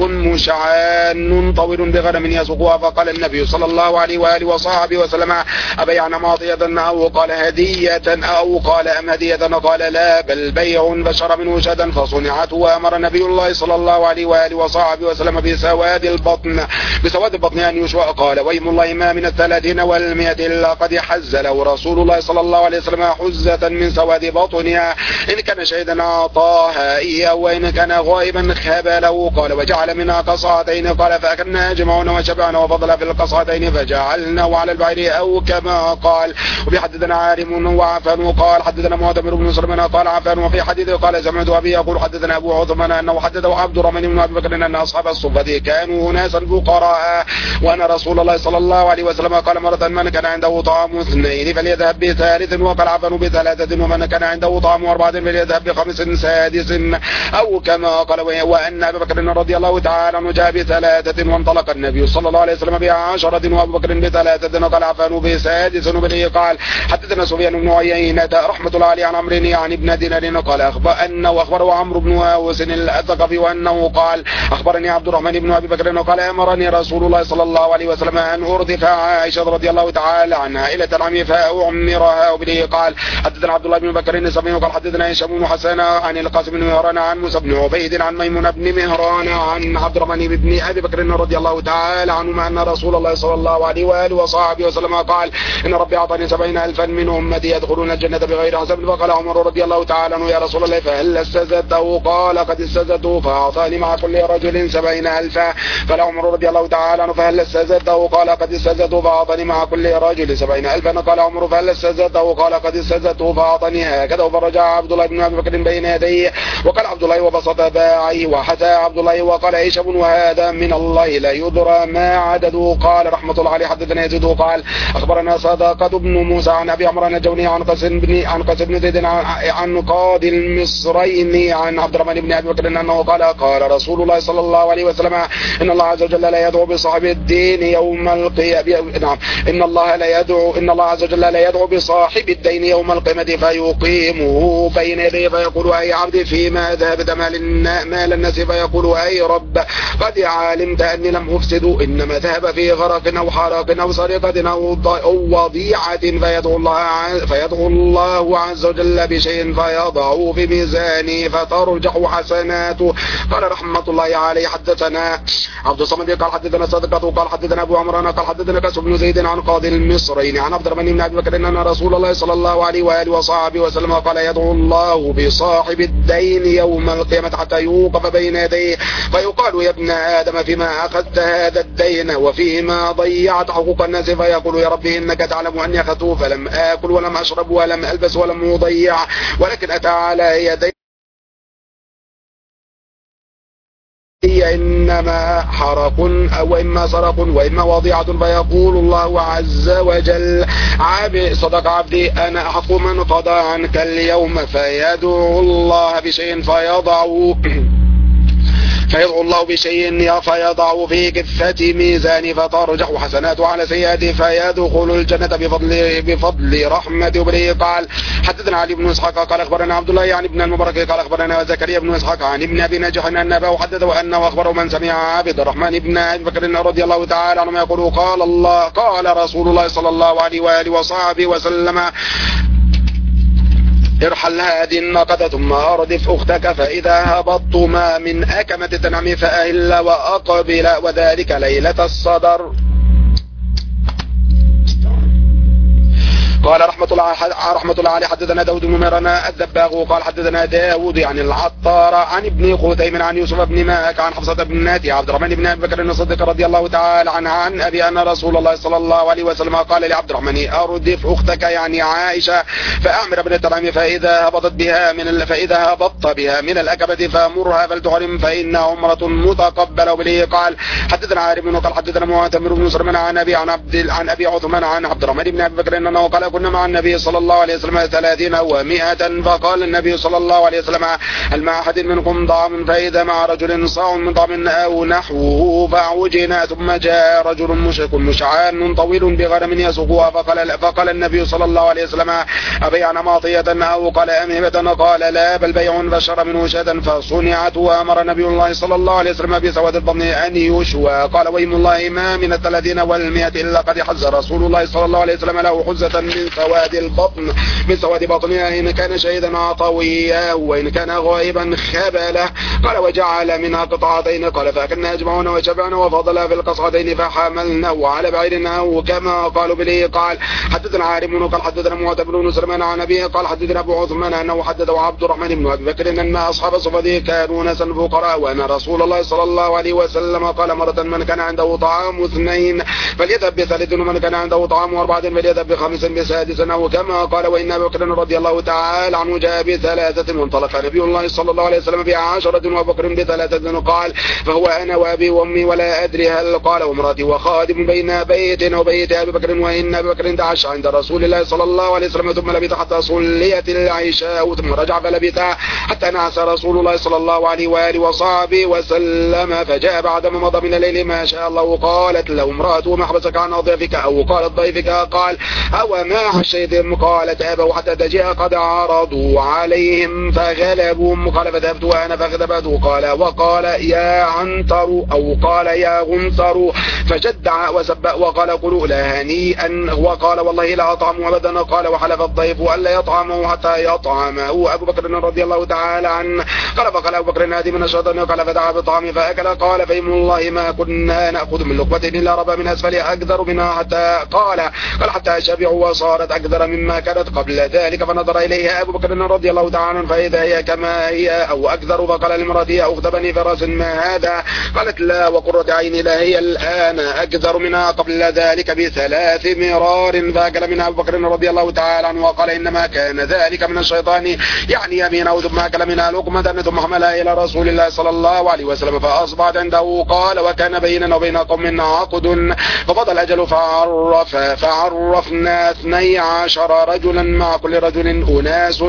مشعان طويل بغنم يسوقها فقال النبي صلى الله عليه وآله وصحبه وسلم أبيعنا معطية أو قال هدية أو قال أم هدية قال لا بل بيع بشر منه شدا فصنعت وأمر نبي الله صلى الله عليه وآله وصحبه وسلم بسواد البطن بسواد البطن أن يشوى قال ويم الله ما من الثلاثين والمئة إلا قد حز له رسول الله صلى الله عليه وسلم حزة من سواد بطنها إن كان شهيدا أعطاها إياه وإن كان غائبا خبله قال وجعل منها قصعتين قال فأكلنا جمعنا وشبعنا وفضل في القصعتين فجعلنا على البعير أو كما قال. وبحدثنا عارم وعفان قال حدثنا معتمر بن سليمان قال عفان وفي حديث قال سمعت أبي يقول حدثنا أبو عثمان أنه حدثه عبد الرحمن بن أبي بكر أن أصحاب الصفة كانوا ناسا فقراء وأن رسول الله صلى الله عليه وسلم قال مرة من كان عنده طعام اثنين فليذهب بثالث وقال عفان بثلاثة ومن كان عنده طعام أربعة فليذهب بخمس سادس أو كما قال. وأن أبي بكر رضي الله تعالى عنه جاء بثلاثة وانطلق النبي صلى الله عليه وسلم بعشرة وأبو بكر بثلاثة وقال عفان بسادس وبه قال حدثنا سفيان بن عيينة رحمة الله عليه عن عمرو عن ابن دينار قال أخبر أنه أخبره عمرو بن أوس الثقفي وأنه قال أخبرني عبد الرحمن بن أبي بكر قال أمرني رسول الله صلى الله عليه وسلم أن أردف عائشة رضي الله تعالى عنها إلى تنعم فأعمرها وبه قال حدثنا عبد الله بن بكر النسبي قال حدثنا هشام بن حسن عن القاسم بن مهران عن موسى بن عبيد عن ميمون بن مهران عن عبد الرحمن بن أبي بكر رضي الله تعالى عنهما أن رسول الله صلى الله عليه وآله وصحبه وسلم قال إن ربي أعطاني سبعين ألفا من أمتي يدخلون الجنة بغير حساب فقال عمر رضي الله تعالى عنه يا رسول الله فهل استزدته قال قد استزدته فأعطاني مع كل رجل سبعين ألفا فقال عمر رضي الله تعالى عنه فهل استزدته قال قد استزدته فأعطاني مع كل رجل سبعين ألفا قال عمر فهل استزدته قال قد استزدته فأعطاني هكذا فرجع عبد الله بن أبي بكر بين يديه وقال عبد الله وبسط باعي وحتى عبد الله وقال هشام وهذا من الله لا يدرى ما عدده قال رحمة الله عليه حدثنا يزيد قال أخبرنا صداقة بن موسى عن أبي عمران الجوني عن قاسم بن عن قاسم بن زيد عن قاضي المصرين عن عبد الرحمن بن أبي بكر أنه قال قال رسول الله صلى الله عليه وسلم إن الله عز وجل لا يدعو بصاحب الدين يوم القيامة نعم إن الله لا يدعو إن الله عز وجل لا يدعو بصاحب الدين يوم القيامة فيقيمه بين يديه فيقول أي عبدي فيما ذهبت مال مال الناس فيقول أي رب قد علمت أني لم أفسد إنما ذهب في غرق أو حرق أو سرقة أو وضيعة فيدعو الله فيدعو الله عز وجل بشيء فيضعه في ميزانه فترجح حسناته. قال رحمة الله عليه حدثنا عبد الصمد قال حدثنا صدقة قال حدثنا أبو عمران قال حدثنا قاسم بن زيد عن قاضي المصرين عن عبد الرحمن بن أبي بكر أن رسول الله صلى الله عليه وآله وصحبه وسلم قال يدعو الله بصاحب الدين يوم القيامة حتى يوقف بين يديه فيقال يا ابن آدم فيما أخذت هذا الدين وفيما ضيعت حقوق الناس فيقول يا ربي إنك تعلم أني أخذته فلم آكل ولم أشرب ولم ألبس ولم أضيع ولكن أتى على يدي إنما حرق أو إما سرق وإما وضيعة فيقول الله عز وجل عبد صدق عبدي أنا أحق من قضى عنك اليوم فيدعو الله بشيء فيضعه فيدعو الله بشيء فيضع في كفة ميزان فترجح حسناته على سيئاته فيدخل الجنة بفضل بفضل رحمته وبره. قال حدثنا علي بن اسحاق قال اخبرنا عبد الله يعني ابن المبارك قال اخبرنا زكريا بن اسحاق عن ابن ابي نجح ان اباه حدثه انه اخبره من سمع عبد الرحمن بن ابي بكر رضي الله تعالى عنه يقول قال الله قال رسول الله صلى الله عليه واله وصحبه وسلم ارحل هذه الناقة ثم أردف أختك فإذا هبطتما من أكمة التنعم فأهل وأقبل وذلك ليلة الصدر. قال رحمة الله رحمة الله عليه حدثنا داود بن مرنا الدباغ قال حدثنا داود يعني العطار عن ابن خثيم عن يوسف بن ماك عن حفصة بن ناتي عبد الرحمن بن ابي بكر الصديق رضي الله تعالى عنه عن ابي ان رسول الله صلى الله عليه وسلم قال لعبد الرحمن اردف اختك يعني عائشة فاعمر بن الترعم فاذا هبطت بها من فاذا هبطت بها من الاكبة فامرها فلتحرم فانها عمرة متقبلة. وبه قال حدثنا عارف بن قال حدثنا معتمر بن سليمان عن ابي عن عبد عن ابي عثمان عن عبد الرحمن بن ابي بكر انه قال كنا مع النبي صلى الله عليه وسلم ثلاثين ومائة فقال النبي صلى الله عليه وسلم هل مع أحد منكم طعام فإذا مع رجل صاع من طعام أو نحوه فعوجنا ثم جاء رجل مشرك مشعان طويل بغنم يسوقها فقال, فقال النبي صلى الله عليه وسلم أبيعنا معطية أو قال أمهبة قال لا بل بيع فشر منه شاة فصنعت وأمر نبي الله صلى الله عليه وسلم بسواد البطن أن يشوى قال ويم الله ما من الثلاثين والمئة إلا قد حز رسول الله صلى الله عليه وسلم له حزة من سواد البطن من سواد بطنها إن كان شهيدا عطويا وإن كان غائبا خبله. قال وجعل منها قطعتين قال فأكلنا أجمعون وشبعنا وفضل في القصعتين فحملناه على بعيرنا وكما قالوا بليه. قال حدثنا عارم قال حدثنا معتمر بن سليمان عن أبيه قال حدثنا أبو عثمان أنه حدثه عبد الرحمن بن أبي بكر أن أصحاب الصفة كانوا ناسا فقراء وأن رسول الله صلى الله عليه وسلم قال مرة من كان عنده طعام اثنين فليذهب بثالث ومن كان عنده طعام أربعة فليذهب بخمس بسادس وكما قال وإن أبي بكر رضي الله تعالى عنه جاء بثلاثة وانطلق نبي الله صلى الله عليه وسلم بعشرة وبكر بثلاثة قال فهو أنا وأبي وأمي ولا أدري هل قال وامرأتي وخادم بين بيتنا وبيت أبي بكر وإن أبي بكر تعشى عند رسول الله صلى الله عليه وسلم ثم لبث حتى صليت العشاء ثم رجع فلبث حتى نعس رسول الله صلى الله عليه وآله وصحبه وسلم فجاء بعدما مضى من الليل ما شاء الله. قالت له امرأته ما حبسك عن ضيفك أو قالت ضيفك قال أو ما حشيتهم قالت أبوا حتى تجيء قد عرضوا عليهم فغلبوا قال فذهبت وأنا فغلبته قال وقال يا عنتر أو قال يا غنتر فجدع وسب وقال قلوا لا هنيئا وقال والله لا أطعم أبدا قال وحلف الضيف ألا يطعمه حتى يطعمه أبو بكر رضي الله تعالى عنه قال فقال أبو بكر هذه من الشيطان قال فدعا بالطعام فأكل قال فيم الله ما كنا نأخذ من لقمة إلا ربا من أسفل أكثر منها حتى قال قال حتى شبعوا وصارت أكثر مما كانت قبل ذلك فنظر إليها أبو بكر رضي الله تعالى عنه فإذا هي كما هي أو أكثر فقال لامرأتي أخذبني فرس ما هذا قالت لا وقرة عيني لا هي الآن أكثر منها قبل ذلك بثلاث مرار فأكل منها أبو بكر رضي الله تعالى عنه وقال إنما كان ذلك من الشيطان يعني يمينه ثم أكل منها لقمة ثم حملها إلى رسول الله صلى الله عليه وسلم فأصبحت عنده قال وكان بيننا وبين قوم عقد ففضل الأجل فعرف فعرفنا اثني عشر رجلا مع كل رجل أناس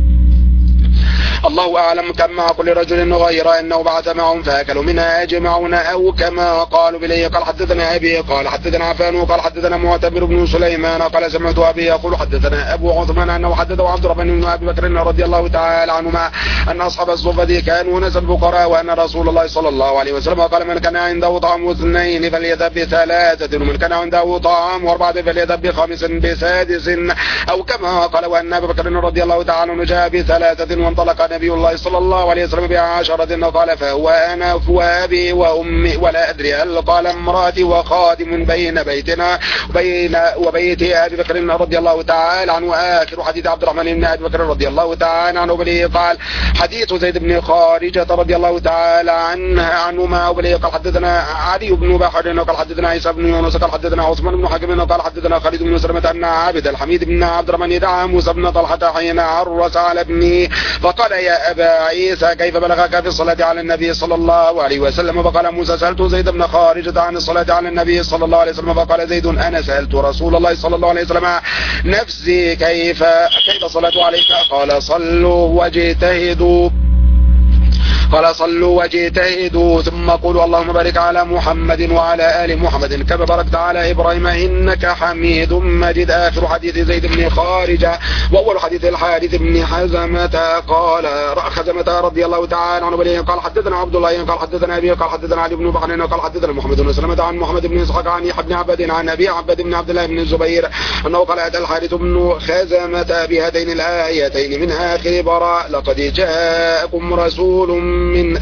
الله أعلم كم مع كل رجل غير أنه بعث معهم فأكلوا منها أجمعون أو كما قالوا بليه. قال حدثنا أبي قال حدثنا عفان وقال حدثنا معتمر بن سليمان قال سمعت أبي يقول حدثنا أبو عثمان أنه حدثه عبد الرحمن بن أبي بكر رضي الله تعالى عنهما أن أصحاب الصفة كانوا ناسا فقراء وأن رسول الله صلى الله عليه وسلم قال من كان عنده طعام اثنين فليذهب بثلاثة ومن كان عنده طعام أربعة فليذهب بخامس بسادس أو كما قال وأن أبي بكر رضي الله تعالى عنه جاء بثلاثة وانطلق نبي الله صلى الله عليه وسلم بعشرة قال فهو أنا وأبي وأمي ولا أدري هل قال امرأتي وخادم بين بيتنا وبين وبيت أبي بكر رضي الله تعالى عنه. آخر حديث عبد الرحمن بن أبي بكر رضي الله تعالى عنه بليه. قال حديث زيد بن خارجة رضي الله تعالى عنه عنهما وبليه. قال حدثنا علي بن بحر قال حدثنا عيسى بن يونس قال حدثنا عثمان بن حكيم قال حدثنا خالد بن سلمة أن عابد الحميد بن عبد الرحمن دعا موسى بن طلحة حين عرس على ابنه فقال يا أبا عيسى كيف بلغك في الصلاة على النبي صلى الله عليه وسلم فقال موسى سألت زيد بن خارجة عن الصلاة على النبي صلى الله عليه وسلم فقال زيد أنا سألت رسول الله صلى الله عليه وسلم نفسي كيف كيف صلاة عليك قال صلوا واجتهدوا قال صلوا واجتهدوا ثم قولوا اللهم بارك على محمد وعلى آل محمد كما باركت على إبراهيم إنك حميد مجيد. آخر حديث زيد بن خارجة وأول حديث الحارث بن حزمة قال خزمة رضي الله تعالى عنه قال حدثنا عبد الله قال حدثنا أبي قال حدثنا علي بن بكر قال حدثنا محمد بن سلمة عن محمد بن إسحاق عن يحيى بن عبد عن أبي عبد بن عبد الله بن الزبير أنه قال أتى الحارث بن خزمة بهاتين الآيتين من آخر براء لقد جاءكم رسول من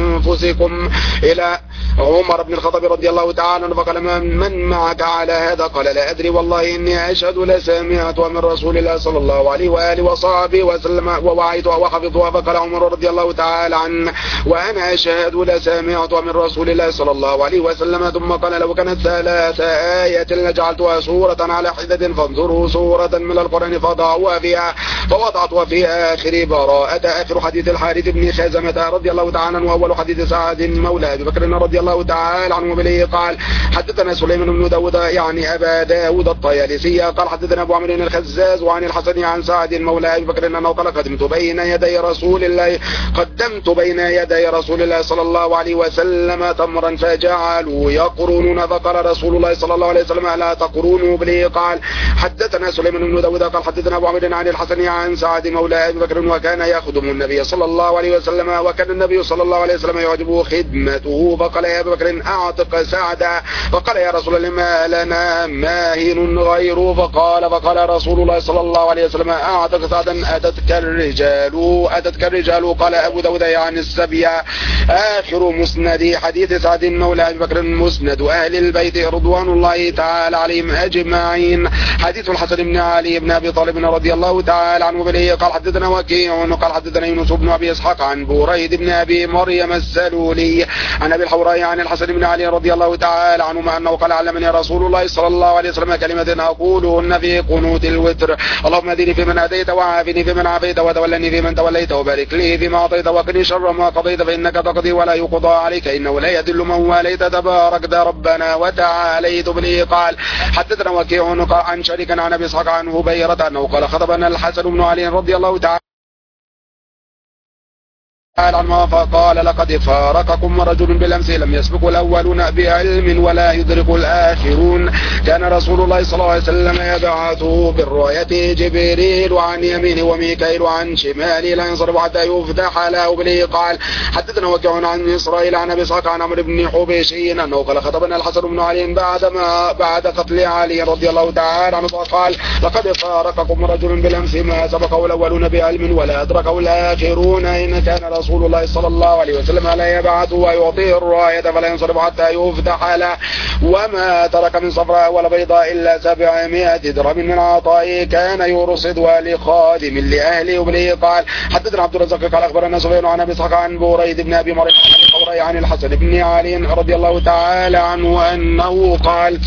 أنفسكم إلى عمر بن الخطاب رضي الله تعالى عنه فقال من معك على هذا قال لا أدري والله إني أشهد لسمعت من رسول الله صلى الله عليه وآله وصحبه وسلم ووعيتها وحفظتها. فقال عمر رضي الله تعالى عنه وأنا أشهد لسمعت من رسول الله صلى الله عليه وسلم. ثم قال لو كانت ثلاث آيات لجعلتها سورة على حدة فانظروا سورة من القرآن فضعوها فيها فوضعتها في آخر براءة. آخر حديث الحارث بن خزمة رضي الله تعالى عنه وأول حديث سعد مولى أبي بكر رضي الله تعالى عنه وبليه قال حدثنا سليمان بن داود يعني أبا داود الطيالسي قال حدثنا أبو عمرو الخزاز وعن الحسن عن سعد مولى أبي بكر أنه قال قدمت بين يدي رسول الله قدمت بين يدي رسول الله صلى الله عليه وسلم تمرا فجعلوا يقرونون فقال رسول الله صلى الله عليه وسلم لا تقرونوا بليه قال حدثنا سليمان بن داود قال حدثنا أبو عمرو عن الحسن عن سعد مولى أبي بكر وكان يخدم النبي صلى الله عليه وسلم وكان النبي صلى الله عليه وسلم يعجبه خدمته فقال يا أبي بكر أعتق سعدا فقال يا رسول الله ما لنا ماهن غيره فقال فقال رسول الله صلى الله عليه وسلم أعتق سعدا أتتك الرجال أتتك الرجال قال أبو داود يعني السبيا. آخر مسند حديث سعد مولى أبي بكر مسند أهل البيت رضوان الله تعالى عليهم أجمعين. حديث الحسن بن علي بن أبي طالب رضي الله تعالى عنه بليه قال حدثنا وكيع قال حدثنا يونس بن أبي إسحاق عن بريد بن أبي مريم السلولي عن أبي الحوراء عن الحسن بن علي رضي الله تعالى عنهما أنه قال علمني رسول الله صلى الله عليه وسلم كلمة أقولهن في قنوت الوتر اللهم اهدني فيمن هديت وعافني فيمن عافيت وتولني فيمن توليت وبارك لي فيما أعطيت وقني شر ما قضيت فإنك تقضي ولا يقضى عليك إنه لا يذل من واليت تبارك ربنا وتعاليت به. قال حدثنا وكيع عن شريك عن أبي إسحاق عن هبيرة أنه قال خطبنا الحسن بن علي رضي الله تعالى عنه فقال لقد فارقكم رجل بالأمس لم يسبق الأولون بعلم ولا يدرك الآخرون. كان رسول الله صلى الله عليه وسلم يبعثه بالراية جبريل عن يمينه وميكائيل عن شماله لا ينصرف حتى يفتح له بليه. قال حدثنا وكيع عن إسرائيل عن أبي إسحاق عن عمرو بن حبيشي أنه قال خطبنا الحسن بن علي بعد ما بعد قتل علي رضي الله تعالى عنه فقال لقد فارقكم رجل بالأمس ما سبقه الأولون بعلم ولا أدركه الآخرون. إن كان رسول رسول الله صلى الله عليه وسلم لا يبعث ويعطيه الراية فلا ينصرف حتى يفتح له وما ترك من صفراء ولا بيضاء إلا سبعمائة درهم من عطائه كان يرصدها لخادم لأهله وبليه. قال حدثنا عبد الرزاق قال أخبرنا سفيان عن أبي إسحاق عن بريد بن أبي مريم عن الحسن بن علي رضي الله تعالى عنه أنه قال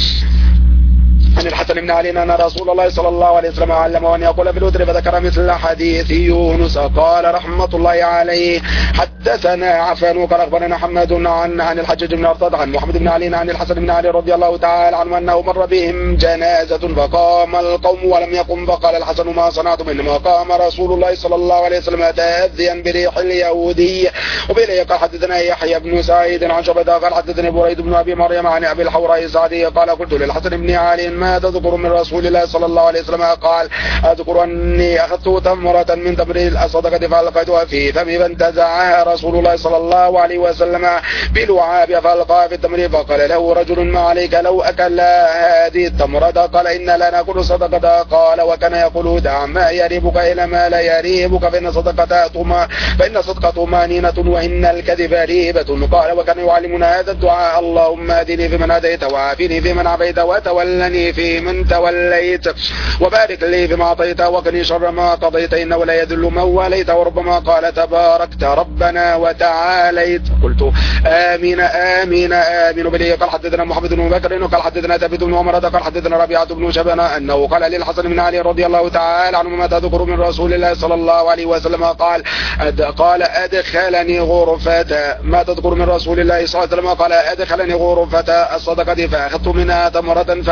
عن الحسن بن علي أن رسول الله صلى الله عليه وسلم علمه أن يقول بالوتر فذكر مثل حديث يونس قال رحمة الله عليه حدثنا عفان قال أخبرنا حماد عن عن الحجاج بن أرطاد عن محمد بن علي عن الحسن بن علي رضي الله تعالى عنه أنه مر بهم جنازة فقام القوم ولم يقم فقال الحسن ما صنعتم إنما قام رسول الله صلى الله عليه وسلم تأذيا بريح اليهودي. وبإليه قال حدثنا يحيى بن سعيد عن شعبة قال حدثني بريد بن أبي مريم عن أبي الحوراء السعدي قال قلت للحسن بن علي ما تذكر من رسول الله صلى الله عليه وسلم قال أذكر أني أخذت تمرة من تمر الصدقة فألقيتها في فمي فانتزعها رسول الله صلى الله عليه وسلم بلعاب فألقاها في التمر فقال له رجل ما عليك لو أكل هذه التمرة قال إن لا نأكل صدقة قال وكان يقول دع ما يريبك إلى ما لا يريبك فإن صدقة فإن صدقة طمانينة وإن الكذب ريبة. قال وكان يعلمنا هذا الدعاء اللهم اهدني فيمن هديت وعافني فيمن عافيت وتولني فيمن توليت وبارك لي فيما أعطيت وقني شر ما قضيت إنه لا يذل من واليت. وربما قال تباركت ربنا وتعاليت. قلت آمين آمين آمين بلي. قال حدثنا محمد بن بكر قال حدثنا ثابت بن عمر قال حدثنا ربيعة بن شبان أنه قال للحسن بن علي رضي الله تعالى عنه ما تذكر من رسول الله صلى الله عليه وسلم قال أد قال أدخلني غرفة ما تذكر من رسول الله صلى الله عليه وسلم قال أدخلني غرفة الصدقة فأخذت منها تمرة فألقيت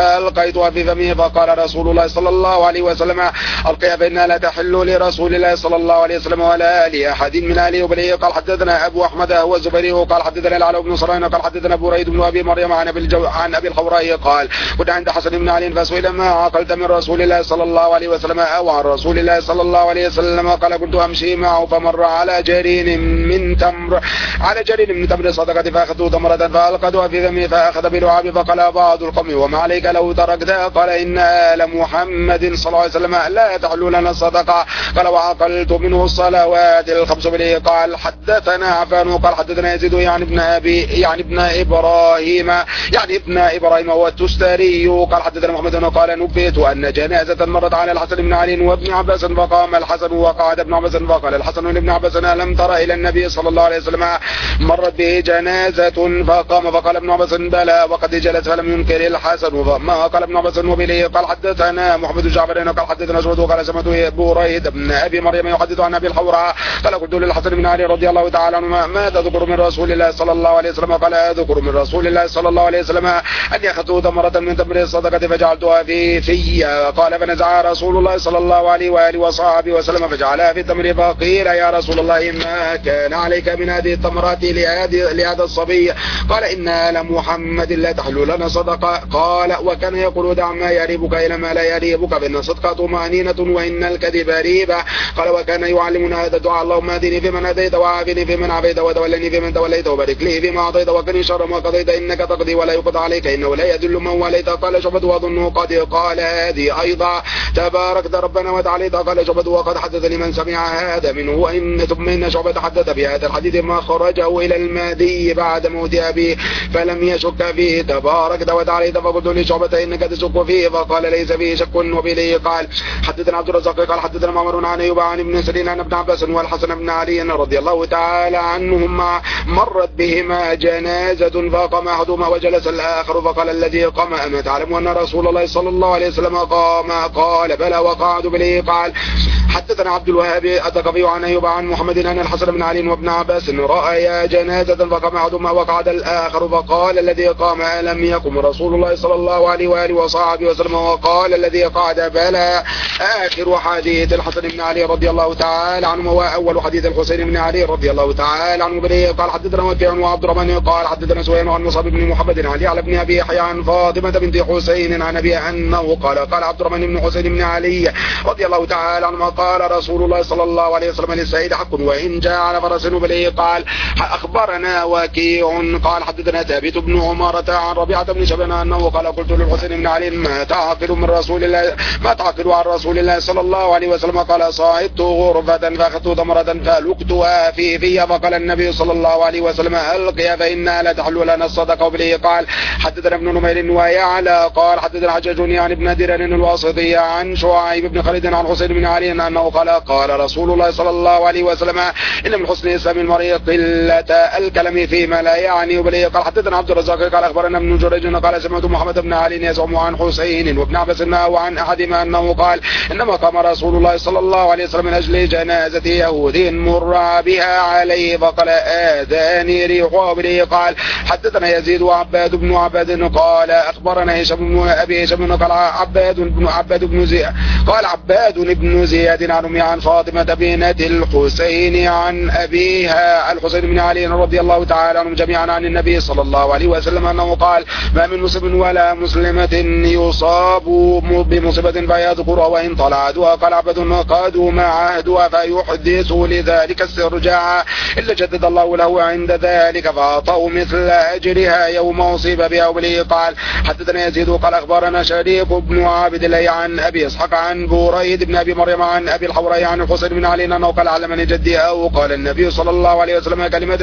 فرأيتها في فمه فقال رسول الله صلى الله عليه وسلم القيها فإنها لا تحل لرسول الله صلى الله عليه وسلم ولا لأحد من أهله وبليه. قال حدثنا أبو أحمد هو الزبري قال حدثنا العلاء بن صرين قال حدثنا بريد بن أبي مريم عن أبي, الجو... عن أبي الحوراء قال كنت عند حسن بن علي فسئل ما عقلت من رسول الله صلى الله عليه وسلم أو عن رسول الله صلى الله عليه وسلم قال كنت أمشي معه فمر على جرين من تمر على جرين من تمر صدقة فأخذت تمرة فألقتها في ذمي فأخذ بلعاب فقال بعض القوم وما عليك لو تركتها قال إن آل محمد صلى الله عليه وسلم لا تحل لنا الصدقة قال وعقلت منه الصلوات الخمس بليه. قال حدثنا عفان قال حدثنا يزيد يعني ابن أبي يعني ابن إبراهيم يعني ابن إبراهيم هو التستري قال حدثنا محمد قال نبئت أن جنازة مرت على الحسن بن علي وابن عباس فقام الحسن وقعد ابن عباس فقال الحسن لابن عباس لم ترى إلى النبي صلى الله عليه وسلم مرت به جنازة فقام فقال ابن عباس بلى وقد جلس فلم ينكر الحسن ما قال ابن عباس وبليه. قال حدثنا محمد جعفر قال حدثنا سعود قال سمعت بريد ابن أبي مريم يحدث عن أبي الحوراء قال قلت للحسن بن علي رضي الله تعالى عنه ما تذكر من رسول الله صلى الله عليه وسلم قال أذكر من رسول الله صلى الله عليه وسلم أن يأخذوا تمرة من تمر الصدقة فجعلتها في في قال فنزع رسول الله صلى الله عليه وآله وصحبه وسلم فجعلها في التمر فقيل يا رسول الله ما كان عليك من هذه التمرات لهذا الصبي قال إنا لمحمد لا تحل لنا صدقة قال وكان يقول دع ما يريبك إلى ما لا يريبك فإن صدقة طمأنينة وإن الكذب ريبة قال وكان يعلمنا هذا الدعاء اللهم اهدني فيمن هديت وعافني فيمن عافيت وتولني فيمن توليت وبارك لي فيما أعطيت وقني شر ما قضيت إنك تقضي ولا يقضى عليك إنه لا يذل من وليت. قال شعبة وأظنه قد قال هذه أيضا تباركت ربنا وتعاليت. قال شعبة وقد حدثني من سمع هذا منه وإن ثم إن شعبة حدث بهذا الحديث ما خرجه إلى المهدي بعد موت أبيه فلم يشك فيه تباركت وتعاليت. فقلت لشعبة إنك تشك فيه فقال ليس فيه شك وبليه. قال حدثنا عبد الرزاق قال حدثنا معمر عن أيوب عن ابن سيرين عن ابن عباس والحسن بن علي رضي الله تعالى عنهما مرت بهما جنازة فقام أحدهما وجلس الآخر فقال الذي قام أما تعلم أن رسول الله صلى الله عليه وسلم قام قال بلى وقعدوا بليه. قال حدثنا عبد الوهاب الثقفي عن أيوب عن محمد عن الحسن بن علي وابن عباس رأيا جنازة فقام أحدهما وقعد الآخر فقال الذي قام ألم يقم رسول الله صلى الله عليه وآله وصحبه وسلم وقال الذي قعد بلى. آخر حديث الحسن بن علي رضي الله تعالى عنه وأول حديث الحسين بن علي رضي الله تعالى عنه بليه. قال حدثنا وكيع وعبد الرحمن قال حدثنا سويان عن مصعب بن محمد علي على ابن أبي يحيى عن فاطمة بنت حسين عن أبي أنه قال قال عبد الرحمن بن حسين بن علي رضي الله تعالى عنه قال رسول الله صلى الله عليه وسلم للسيد حق وإن جاء على فرس بليه. قال أخبرنا وكيع قال حدثنا ثابت بن عمارة عن ربيعة بن شبان أنه قال قلت للحسين بن علي ما تعقل من رسول الله ما تعقل عن رسول الله صلى الله عليه وسلم قال صعدت غرفة فأخذت تمرة فلقتها في في فقال النبي صلى الله عليه وسلم ألقيا فإنها لا تحل لنا الصدقة بليه. قال حدثنا ابن نمير ويعلى قال حدثنا حجاج يعني ابن درر الواسطي عن شعيب بن خالد عن حسين بن علي أنه قال قال رسول الله صلى الله عليه وسلم إن من حسن إسلام المرء قلة الكلام فيما لا يعني بليه. قال حدثنا عبد الرزاق قال أخبرنا ابن جريج قال سمعت محمد بن علي يزعم عن حسين وابن عباس وعن أحدهما أنه قال إنما قام رسول الله صلى الله عليه وسلم من أجل جنازة يهودي مر بها عليه فقال آذاني ريح بليه. قال حدثنا يزيد وعباد بن عباد قال أخبرنا هشام بن أبي هشام قال عباد بن عباد بن زياد قال عباد بن زياد عن أمي عن فاطمة بنت الحسين عن أبيها الحسين بن علي رضي الله تعالى عنهم جميعا عن النبي صلى الله عليه وسلم أنه قال ما من مسلم ولا مسلمة يصاب بمصيبة فيذكرها وإن طلعت وقال عبد قادوا ما عهدها فيحدث لذلك السرجاع إلا جدد الله له عند ذلك فأعطوا مثل أجرها يوم أصيب بها وبليه. قال حدثنا يزيد قال أخبرنا شريك بن عابد الله عن أبي إسحاق عن بريد بن أبي مريم عن أبي الحوراء عن الحسين بن علي أنه قال علمني جدي أو قال النبي صلى الله عليه وسلم كلمة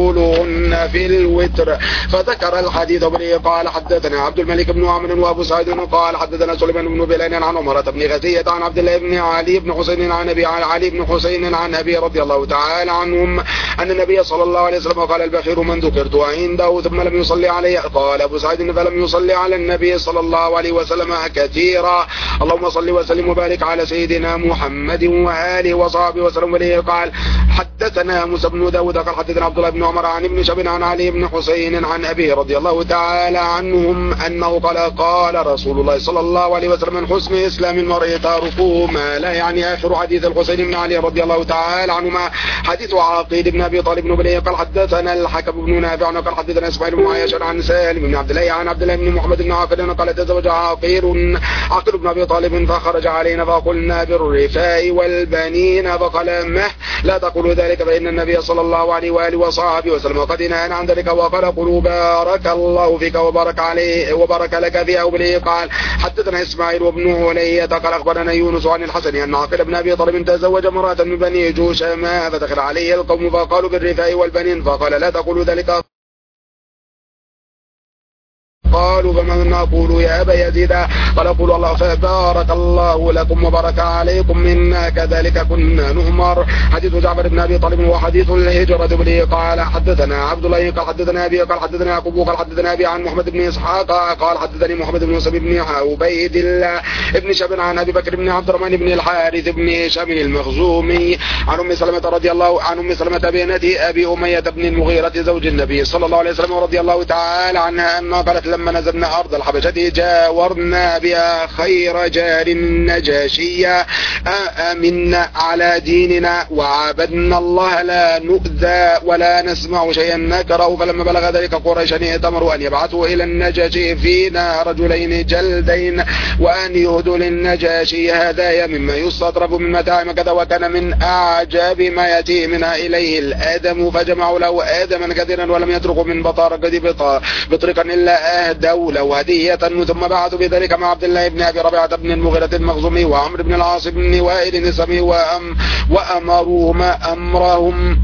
أقولهن في الوتر فذكر الحديث وبليه. قال حدثنا عبد الملك بن عمرو وأبو سعيد قال حدثنا سليمان بن بلال عن عمرة بن غزية عن عبد الله بن علي بن حسين عن أبي علي بن حسين عن أبي رضي الله تعالى عنهم أن النبي صلى الله عليه وسلم قال البخير من ذكرت عنده ثم لم يصلي عليه. قال أبو سعيد فلم يصلي على النبي صلى الله عليه وسلم كثيرا. اللهم صل وسلم وبارك على سيدنا محمد وآله وصحبه وسلم. وليه قال حدثنا موسى بن داود قال حدثنا عبد الله بن عمر عن ابن شهاب عن علي بن حسين عن أبيه رضي الله تعالى عنهم أنه قال قال رسول الله صلى الله عليه وسلم من حسن إسلام المرء تركه ما لا يعني. آخر حديث الحسين بن علي رضي الله تعالى عنهما حديث عقيل بن أبي طالب بن بليه قال حدثنا الحكم بن نافع قال حدثنا إسماعيل بن عياش عن سالم بن عبد الله عن عبد الله بن محمد بن عاقل قال تزوج عقيل عقيل بن أبي طالب فخرج علينا فقلنا بالرفاء والبنين فقال مه لا تقولوا ذلك فإن النبي صلى الله عليه وآله وصحبه وسلم قد نهانا عن ذلك وقال قولوا بارك الله فيك وبارك عليه وبارك لك في أوله. قال حدثنا إسماعيل وابن علية قال أخبرنا يونس عن الحسن أن عقيل بن أبي طالب تزوج امرأة من بني جوشما فدخل عليه القوم فقالوا بالرفاء والبنين فقال لا تقولوا ذلك. قالوا فما نقول يا أبا يزيد قال قولوا الله فبارك الله لكم وبارك عليكم منا كذلك كنا نؤمر. حديث جعفر بن أبي طالب وحديث الهجرة به قال حدثنا عبد الله قال حدثنا أبي قال حدثنا يعقوب قال حدثنا أبي عن محمد بن إسحاق قال حدثني محمد بن يوسف بن عبيد الله ابن شاب عن أبي بكر بن عبد الرحمن بن الحارث بن هشام المخزومي عن أم سلمة رضي الله عن أم سلمة بنت أبي أمية بن المغيرة زوج النبي صلى الله عليه وسلم رضي الله تعالى عنها أنها قالت لما نزلنا أرض الحبشة جاورنا بها خير جار النجاشية آمنا على ديننا وعبدنا الله لا نؤذى ولا نسمع شيئا نكره. فلما بلغ ذلك قريشا ائتمروا أن يبعثوا إلى النجاشي فينا رجلين جلدين وأن يهدوا للنجاشي هدايا مما يستطرف من متاع كذا وكان من أعجب ما يأتي منها إليه الآدم فجمعوا له آدما كثيرا ولم يتركوا من بطارقة بطريقا إلا أهدوا له هدية. ثم بعثوا بذلك مع عبد الله بن أبي ربيعة بن المغيرة المخزومي وعمرو بن العاص بن وائل النسمي وأم وأمروهما أمرهم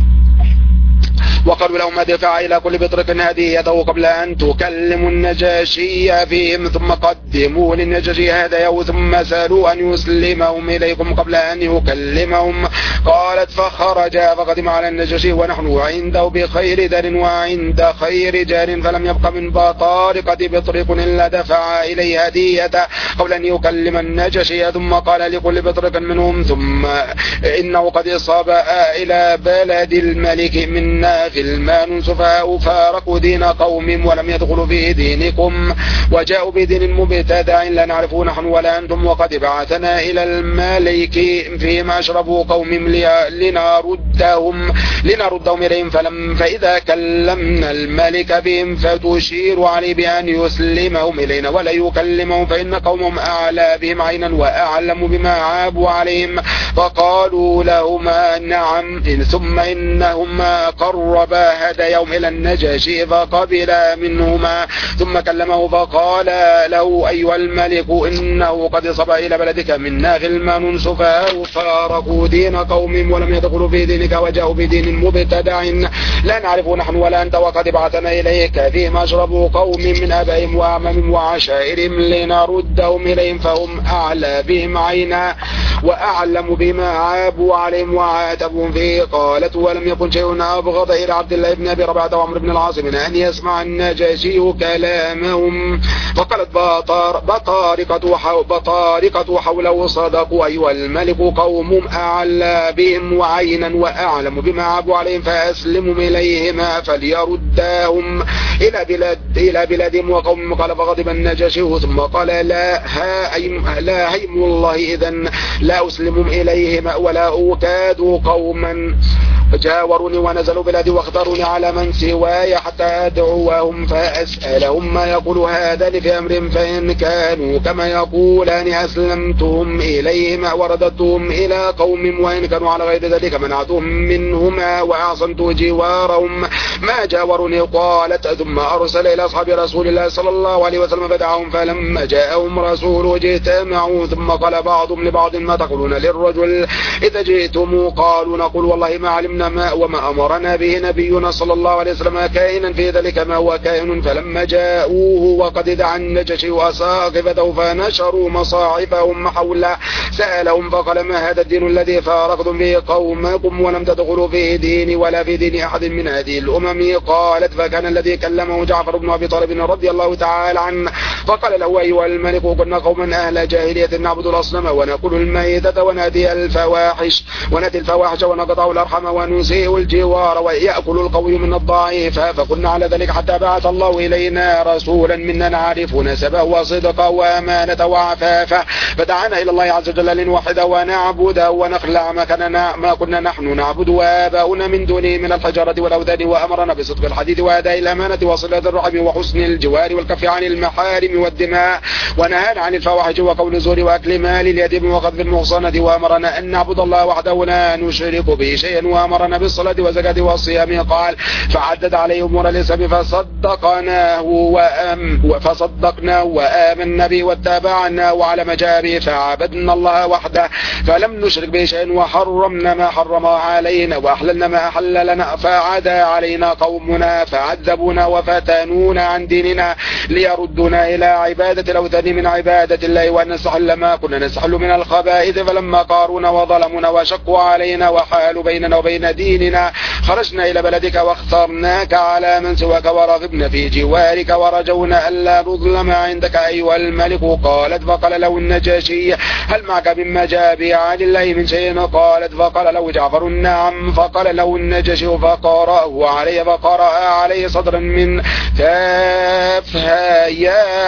وقالوا لهم ادفع إلى كل بطرق هديته قبل أن تكلموا النجاشي فيهم ثم قدموا للنجاشي هداياه ثم سألوا أن يسلمهم إليكم قبل أن يكلمهم. قالت فخرج فقدم على النجاشي ونحن عنده بخير دار وعند خير جار فلم يبق من بطارقة بطريق إلا دفع إليه هدية قبل أن يكلم النجاشي ثم قال لكل بطرق منهم ثم إنه قد صاب إلى بلد الملك منا غلمان سفهاء فارقوا دين قوم ولم يدخلوا في دينكم وجاءوا بدين مبتدع لا نعرفه نحن ولا أنتم وقد بعثنا إلى الملك فيما أشربوا قوم لنردهم لنردهم إليهم فلم فإذا كلمنا الملك بهم فتشير عليه بأن يسلمهم إلينا ولا يكلمهم فإن قومهم أعلى بهم عينا وأعلم بما عابوا عليهم. فقالوا لهما نعم ثم إنهما قربا هدايهم إلى النجاشي فقبل منهما ثم كلمه فقال له أيها الملك إنه قد صب إلى بلدك منا غلمان سفهاء فارقوا دين قوم ولم يدخلوا في دينك وجاءوا بدين مبتدع لا نعرفه نحن ولا أنت وقد بعثنا إليك فيما أشربوا قوم من أبائهم وأعمامهم وعشائرهم لنردهم إليهم فهم أعلى بهم عينا وأعلم بما عابوا عليهم وعاتبهم فيه. قالت ولم يكن شيء أبغض إلى عبد الله بن أبي ربيعة وعمر بن العاص من أن يسمع النجاشي كلامهم. فقالت بطار بطارقة حو بطارقة حوله صدقوا أيها الملك قوم أعلى بهم وعينا وأعلم بما عابوا عليهم فأسلموا إليهما فليرداهم إلى بلاد إلى بلادهم وقوم. قال فغضب النجاشي ثم قال لا هايم لا هيم الله إذن لا أسلمهم إليهما ولا أوكاد قوما جاوروني ونزلوا بلادي واختاروني على من سواي حتى أدعوهم فأسألهم ما يقول هذان في أمر فإن كانوا كما يقولان أسلمتهم إليهما ورددتهم إلى قوم وإن كانوا على غير ذلك منعتهم منهما وأعصمت جوارهم ما جاوروني. قالت ثم أرسل إلى أصحاب رسول الله صلى الله عليه وسلم فدعاهم فلما جاءهم رسول اجتمعوا ثم قال بعضهم لبعض ما تقولون للرجل إذا جئتم؟ قالوا نقول والله ما علمنا وما, وما أمرنا به نبينا صلى الله عليه وسلم كائنا في ذلك ما هو كائن. فلما جاءوه وقد دعا النجاشي وأساقفته فنشروا مصاحفهم حوله سألهم فقال ما هذا الدين الذي فارقتم به قومكم ولم تدخلوا في دين ولا في دين أحد من هذه الأمم؟ قالت فكان الذي كلمه جعفر بن أبي طالب رضي الله تعالى عنه فقال له أيها الملك كنا قوما أهل جاهلية نعبد الأصنام ونأكل الميتة ونأتي الفواحش ونأتي الفواحش ونقطع الأرحام ونسيء الجوار ويأكل القوي من الضعيف فكنا على ذلك حتى بعث الله إلينا رسولا منا نعرف نسبه وصدقه وأمانته وعفافه فدعانا إلى الله عز وجل لنوحده ونعبده ونخلع ما كنا ما كنا نحن نعبد وآباؤنا من دونه من الحجارة والأوثان وأمرنا بصدق الحديث وأداء الأمانة وصلة الرحم وحسن الجوار والكف عن المحارم والدماء ونهانا عن الفواحش وقول الزور وأكل مال اليتيم وقذف المحصنة وأمرنا أن نعبد الله وحده لا نشرك به شيئا وأمرنا بالصلاة والزكاة والصيام. قال فعدد عليه أمور الإسلام فصدقناه وأم فصدقناه وآمنا به واتبعنا وعلى مجابه فعبدنا الله وحده فلم نشرك به شيئا وحرمنا ما حرم علينا وأحللنا ما أحل لنا فعدا علينا قومنا فعذبونا وفتنونا عن ديننا ليردنا إلى عبادة الأوثان من عبادة الله وأن نستحل ما كنا نستحل من الخبائث فلما قارونا وظلمونا وشقوا علينا وحالوا بيننا وبين ديننا خرجنا إلى بلدك واخترناك على من سواك ورغبنا في جوارك ورجونا ألا نظلم عندك أيها الملك. قالت فقال له النجاشي هل معك من مجابع لله من شيء؟ قالت فقال له جعفر نعم. فقال له النجاشي فقرأه عليه فقرأ عليه صدرا من كافها يا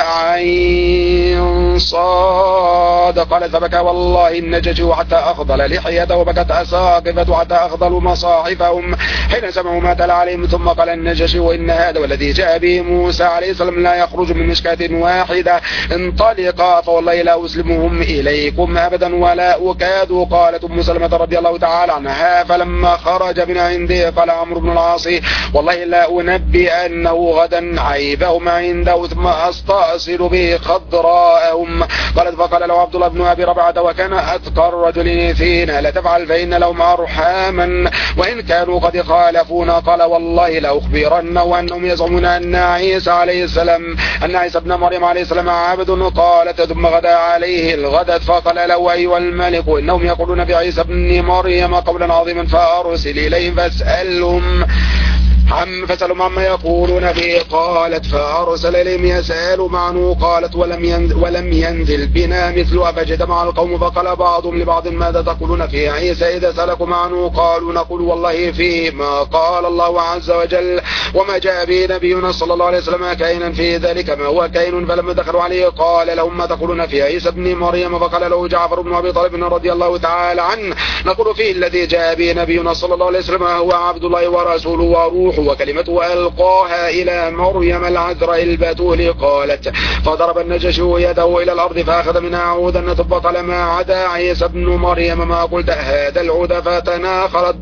عين صاد. قال فبكى والله النجاشي حتى أخضل لحيته وبكت أساقفة حتى أخضلوا مصاحفهم حين سمعوا ما تلا عليهم. ثم قال النجاشي وإن هذا والذي جاء به موسى عليه السلام لا يخرج من مشكاة واحدة انطلقا فوالله لا أسلمهم إليكم أبدا ولا أكاد. قالت أم سلمة رضي الله تعالى عنها فلما خرج من عنده قال عمرو بن العاص والله لا أنبئ أنه غدا عيبهم عنده ثم أستأصل به خضراءهم. قالت فقال له عبد الله بن أبي ربعة وكان أتقى الرجل فينا لا تفعل فإن لهم أرحاما وإن كانوا قد خالفونا. قال والله لأخبرن وأنهم يزعمون أن عيسى عليه السلام أن عيسى ابن مريم عليه السلام عبد. قالت ثم غدا عليه الغدت فقال له أيها الملك إنهم يقولون بعيسى ابن مريم قولا عظيما فأرسل إليهم فاسألهم عم فسألوا عما يقولون به. قالت فأرسل إليهم يسألوا عنه. قالت ولم ينزل, ولم ينزل بنا مثله فاجتمع القوم فقال بعضهم لبعض ماذا تقولون في عيسى إذا سألكم عنه؟ قالوا نقول والله فيه ما قال الله عز وجل وما جاء به نبينا صلى الله عليه وسلم كائنا في ذلك ما هو كائن. فلما دخلوا عليه قال لهم ما تقولون في عيسى ابن مريم؟ فقال له جعفر بن أبي طالب رضي الله تعالى عنه نقول فيه الذي جاء به نبينا صلى الله عليه وسلم هو عبد الله ورسوله وروح وكلمته ألقاها إلى مريم العذراء البتول. قالت فضرب النجاشي يده إلى الأرض فأخذ منها عودا ثم قال ما عدا عيسى ابن مريم ما قلت هذا العود فتناخرت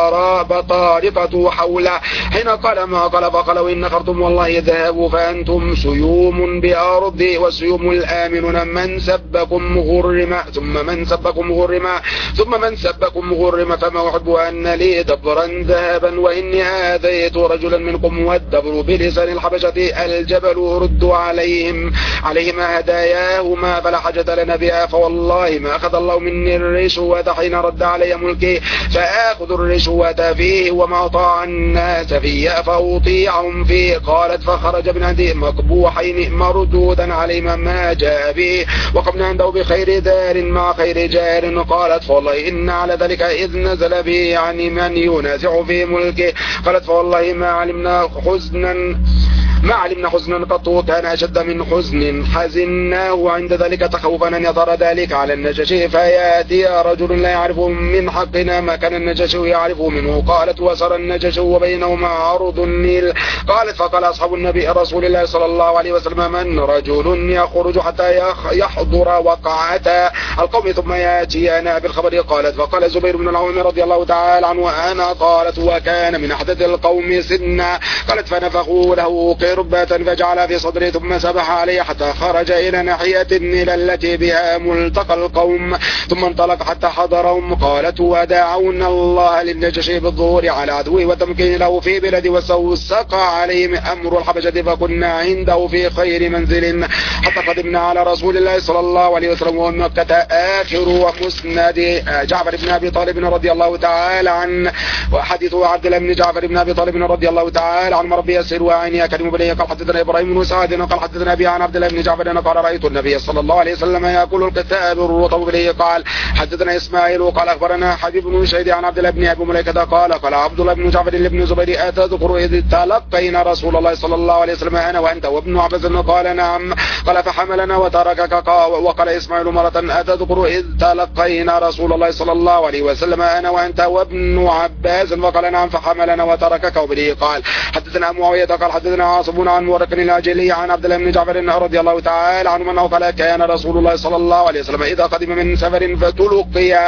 بطارقته حوله حين قال ما قال. فقال وإن نخرتم والله يذهبوا فأنتم سيوم بأرض والسيوم الآمنون من سبكم غرم ثم من سبكم غرم ثم من سبكم غرم فما أحب أن لي دبرا ذهبا وإني آذيت رجلا منكم والدبر بلسان الحبشة الجبل ردوا عليهم عليهما هداياهما فلا حاجة لنا بها فوالله ما أخذ الله مني الرشوة حين رد علي ملكي فآخذ الرشوة فيه وما طاع الناس فيه فأطيعهم فيه. قالت فخرج من عنده مقبوحين مردودا عليهما ما جاء به وقمنا عنده بخير دار مع خير جار. قالت فوالله إن على ذلك إذ نزل به يعني من ينازع في ملكه. قالت فوالله ما علمنا حزنا ما علمنا حزنا قط كان أشد من حزن حزناه عند ذلك تخوفا أن يظهر ذلك على النجاشي فيأتي رجل لا يعرف من حقنا ما كان النجاشي يعرف منه. قالت وسر النجاشي وبينهما عرض النيل. قالت فقال أصحاب النبي رسول الله صلى الله عليه وسلم من رجل يخرج حتى يحضر وقعة القوم ثم يأتينا بالخبر. قالت فقال زبير بن العوام رضي الله تعالى عنه وأنا. قالت وكان من أحدث القوم سنا. قالت فنفخوا له ربة فجعل في صدره ثم سبح عليه حتى خرج إلى ناحية النيل التي بها ملتقى القوم ثم انطلق حتى حضرهم. قالت وداعون الله للنجشي بالظهور على عدوه وتمكين له في بلد واستوثق عليهم أمر الحبشة فكنا عنده في خير منزل حتى قدمنا على رسول الله صلى الله عليه وسلم ومكة. آخر ومسند جعفر بن أبي طالب رضي الله تعالى عنه وحديث عبد الله بن جعفر بن أبي طالب رضي الله تعالى عن ربي يسير وعيني أكرم بني. قال حدثنا إبراهيم بن سعد قال حدثنا أبي عن عبد الله بن جعفر قال رأيت النبي صلى الله عليه وسلم يأكل الكتاب الرطب بني. قال حدثنا إسماعيل وقال أخبرنا حبيب بن شهيد عن عبد الله بن أبي مليكة قال قال عبد الله بن جعفر بن زبير أتذكر إذ تلقينا رسول الله صلى الله عليه وسلم أنا وأنت وابن عباس قال نعم. قال فحملنا وتركك. وقال إسماعيل مرة أتذكر إذ تلقينا رسول الله صلى الله عليه وسلم أنا وأنت وابن عباس وقال نعم فحملنا وتركك وبه. قال حدثنا معاوية قال حدثنا عاصم عن ورق العاجلي عن عبد الله بن جعفر رضي الله تعالى عنه أنه قال كان رسول الله صلى الله عليه وسلم إذا قدم من سفر فتلقي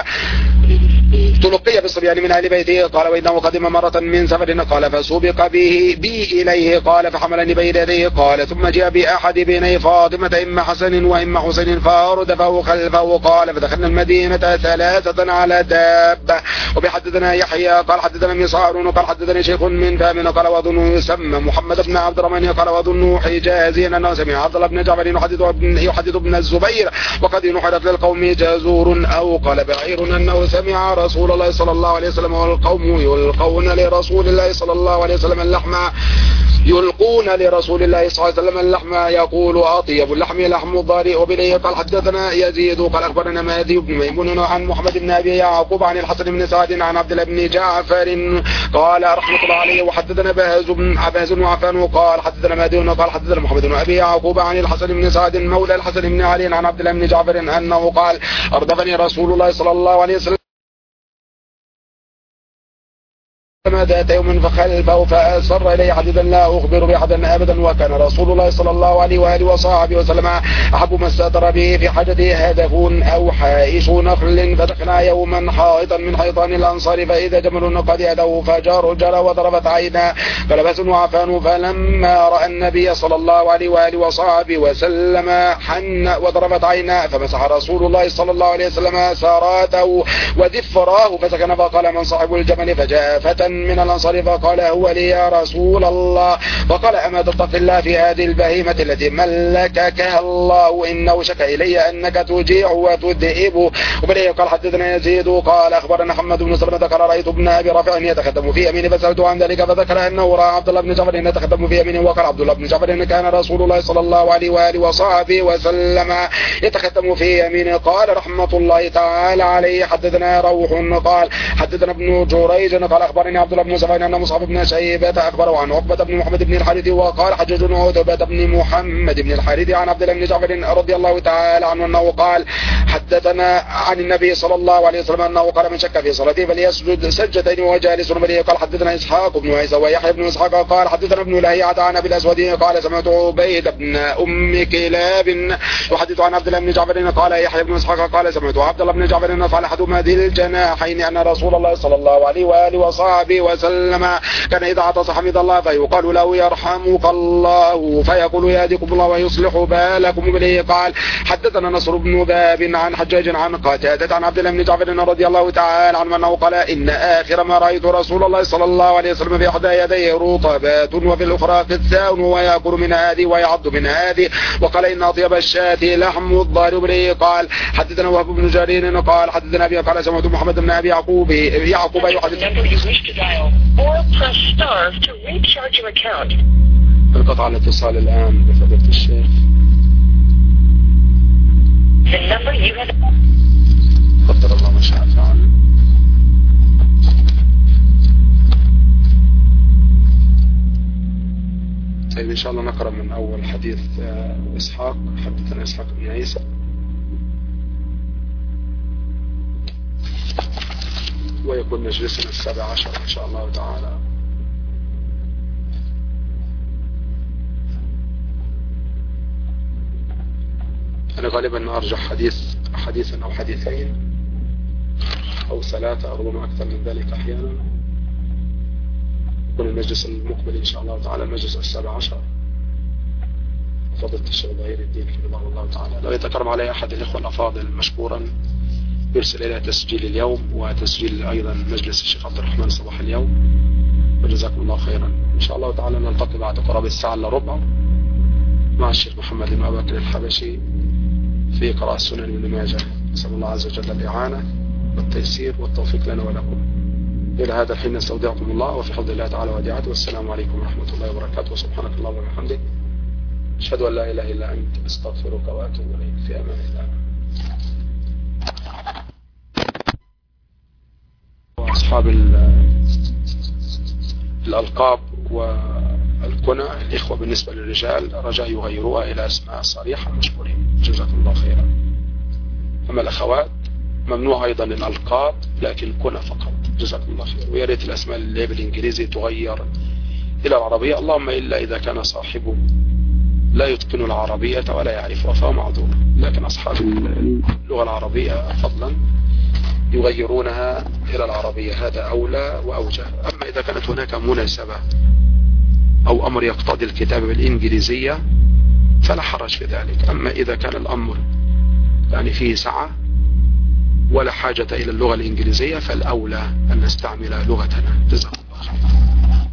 تلقي بالصبيان من أهل بيته. قال وإنه قدم مرة من سفر قال فسبق به بي إليه قال فحملني بين يديه. قال ثم جاء بأحد بني فاطمة إما حسن وإما حسين فأردفه خلفه. قال فدخلنا المدينة ثلاثة على دابة. وبحدثنا يحيى قال حدثنا مسعر قال حدثني شيخ من فهم قال وظنه يسمى محمد بن عبد الرحمن قال وظنه حجازي أنه سمع عبد الله بن جعفر يحدث ابن يحدث ابن الزبير وقد نحرت للقوم جزور أو قال بعير أنه سمع رسول الله صلى الله عليه وسلم والقوم يلقون لرسول الله صلى الله عليه وسلم اللحم يلقون لرسول الله صلى الله عليه وسلم اللحم يقول أطيب اللحم لحم الضارئ وبليه. قال حدثنا يزيد قال أخبرنا مهدي بن ميمون عن محمد بن أبي يعقوب عن الحسن بن سعد عن عبد الله بن جعفر قال رحمة الله عليه وحدثنا بهز بن عباس وعفان قال حدثنا مهدي قال حدثنا محمد بن أبي يعقوب عن الحسن بن سعد مولى الحسن بن علي عن عبد الله بن جعفر أنه قال أردفني رسول الله صلى الله عليه وسلم ذات يوم فخلفه فأصر إليه حديثا لا أخبر بأحدا أبدا. وكان رسول الله صلى الله عليه وآله وصحبه وسلم أحب ما استتر به في حاجته هدف أو حائش نخل. فدخلنا يوما حائطا من حيطان الأنصار فإذا جمل قد يده فجار جرى وضربت عينا فلبس وعفان. فلما رأى النبي صلى الله عليه وآله وصحبه وسلم حن وضربت عينا فمسح رسول الله صلى الله عليه وسلم ساراته وذفراه فسكن فقال من صاحب الجمل فجاء فتى من الأنصار فقال هو لي يا رسول الله. فقال أما تتقي الله في هذه البهيمة التي ملكك الله إنه شكى إلي أنك تجيع وتذئب. وبليه قال حدثنا يزيد قال أخبرنا محمد بن سلمة قال رأيت ابن أبي رافع يتخدم في يمينه فسألته عن ذلك فذكر أنه رأى عبد الله بن جعفر يتخدم في يمينه. وقال عبد الله بن جعفر إن كان رسول الله صلى الله عليه وآله وصحبه وسلم يتخدم في يمينه. قال رحمة الله تعالى عليه حدثنا روح قال حدثنا ابن جريج قال أخبرني عبد الله بن زبير أن مصعب بن شيبة أخبره عن عقبة بن محمد بن الحارث وقال حجاج بن عتبة بن محمد بن الحارث عن عبد الله بن جعفر رضي الله تعالى عنه أنه قال حدثنا عن النبي صلى الله عليه وسلم أنه قال من شك في صلاته فليسجد سجدتين وهو جالس. قال حدثنا إسحاق بن عيسى ويحيى بن إسحاق قال حدثنا ابن لهيعة عن أبي الأسود قال سمعت عبيد بن أم كلاب يحدث عن عبد الله بن جعفر قال يحيى بن إسحاق قال سمعت عبد الله بن جعفر قال أحدهما ذي الجناحين أن رسول الله صلى الله عليه وآله وصحبه وسلم كان إذا عطس حمد الله فيقال له يرحمك الله فيقول يهديكم الله ويصلح بالكم. بليه قال حدثنا نصر بن باب عن حجاج عن قتادة عن عبد الله بن جعفر رضي الله تعالى عنه أنه قال إن آخر ما رأيت رسول الله صلى الله عليه وسلم في إحدى يديه رطبات وفي الأخرى قثاء ويأكل من هذه ويعض من هذه. وقال إن أطيب الشاة لحم الضارب. بليه قال حدثنا وهب بن جرير قال حدثنا أبي قال سمعت محمد بن أبي يعقوب يعقوب يحدث انقطع الاتصال الآن بفضيلة الشيخ. قدر الله ما شاء فعل. طيب إن شاء الله نقرأ من أول حديث إسحاق. حدثنا إسحاق بن عيسى ويكون مجلسنا السابع عشر إن شاء الله تعالى. أنا غالبا أرجح حديث حديثا أو حديثين أو ثلاثة أو ربما أكثر من ذلك أحيانا. يكون المجلس المقبل إن شاء الله تعالى المجلس السابع عشر فضيلة الشيخ ظهير الدين حفظه الله تعالى. لو يتكرم علي أحد الإخوة الأفاضل مشكورا يرسل إلى تسجيل اليوم وتسجيل أيضا مجلس الشيخ عبد الرحمن صباح اليوم، وجزاكم الله خيرا. إن شاء الله تعالى نلتقي بعد قرابة الساعة إلا ربع مع الشيخ محمد بن أبي بكر الحبشي في قراءة سنن ابن ماجه. نسأل الله عز وجل الإعانة والتيسير والتوفيق لنا ولكم. إلى هذا الحين نستودعكم الله وفي حفظ الله تعالى وديعته، والسلام عليكم ورحمة الله وبركاته، وسبحانك اللهم وبحمدك أشهد أن لا إله إلا أنت أستغفرك وأتوب إليك. في أمان الله. وأصحاب الألقاب والكنى الإخوة بالنسبة للرجال رجاء يغيروها إلى أسماء صريحة مشكورين، جزاكم الله خيرا. أما الأخوات ممنوع أيضا الألقاب لكن كنى فقط، جزاكم الله خير. ويا ريت الأسماء اللي بالإنجليزي تغير إلى العربية، اللهم إلا إذا كان صاحبه لا يتقن العربية ولا يعرفها فهو معذور، لكن أصحاب اللغة العربية فضلا يغيرونها إلى العربية، هذا أولى وأوجه. أما إذا كانت هناك مناسبة أو أمر يقتضي الكتابة بالإنجليزية فلا حرج في ذلك. أما إذا كان الأمر يعني فيه سعة ولا حاجة إلى اللغة الإنجليزية فالأولى أن نستعمل لغتنا. جزاكم الله خير.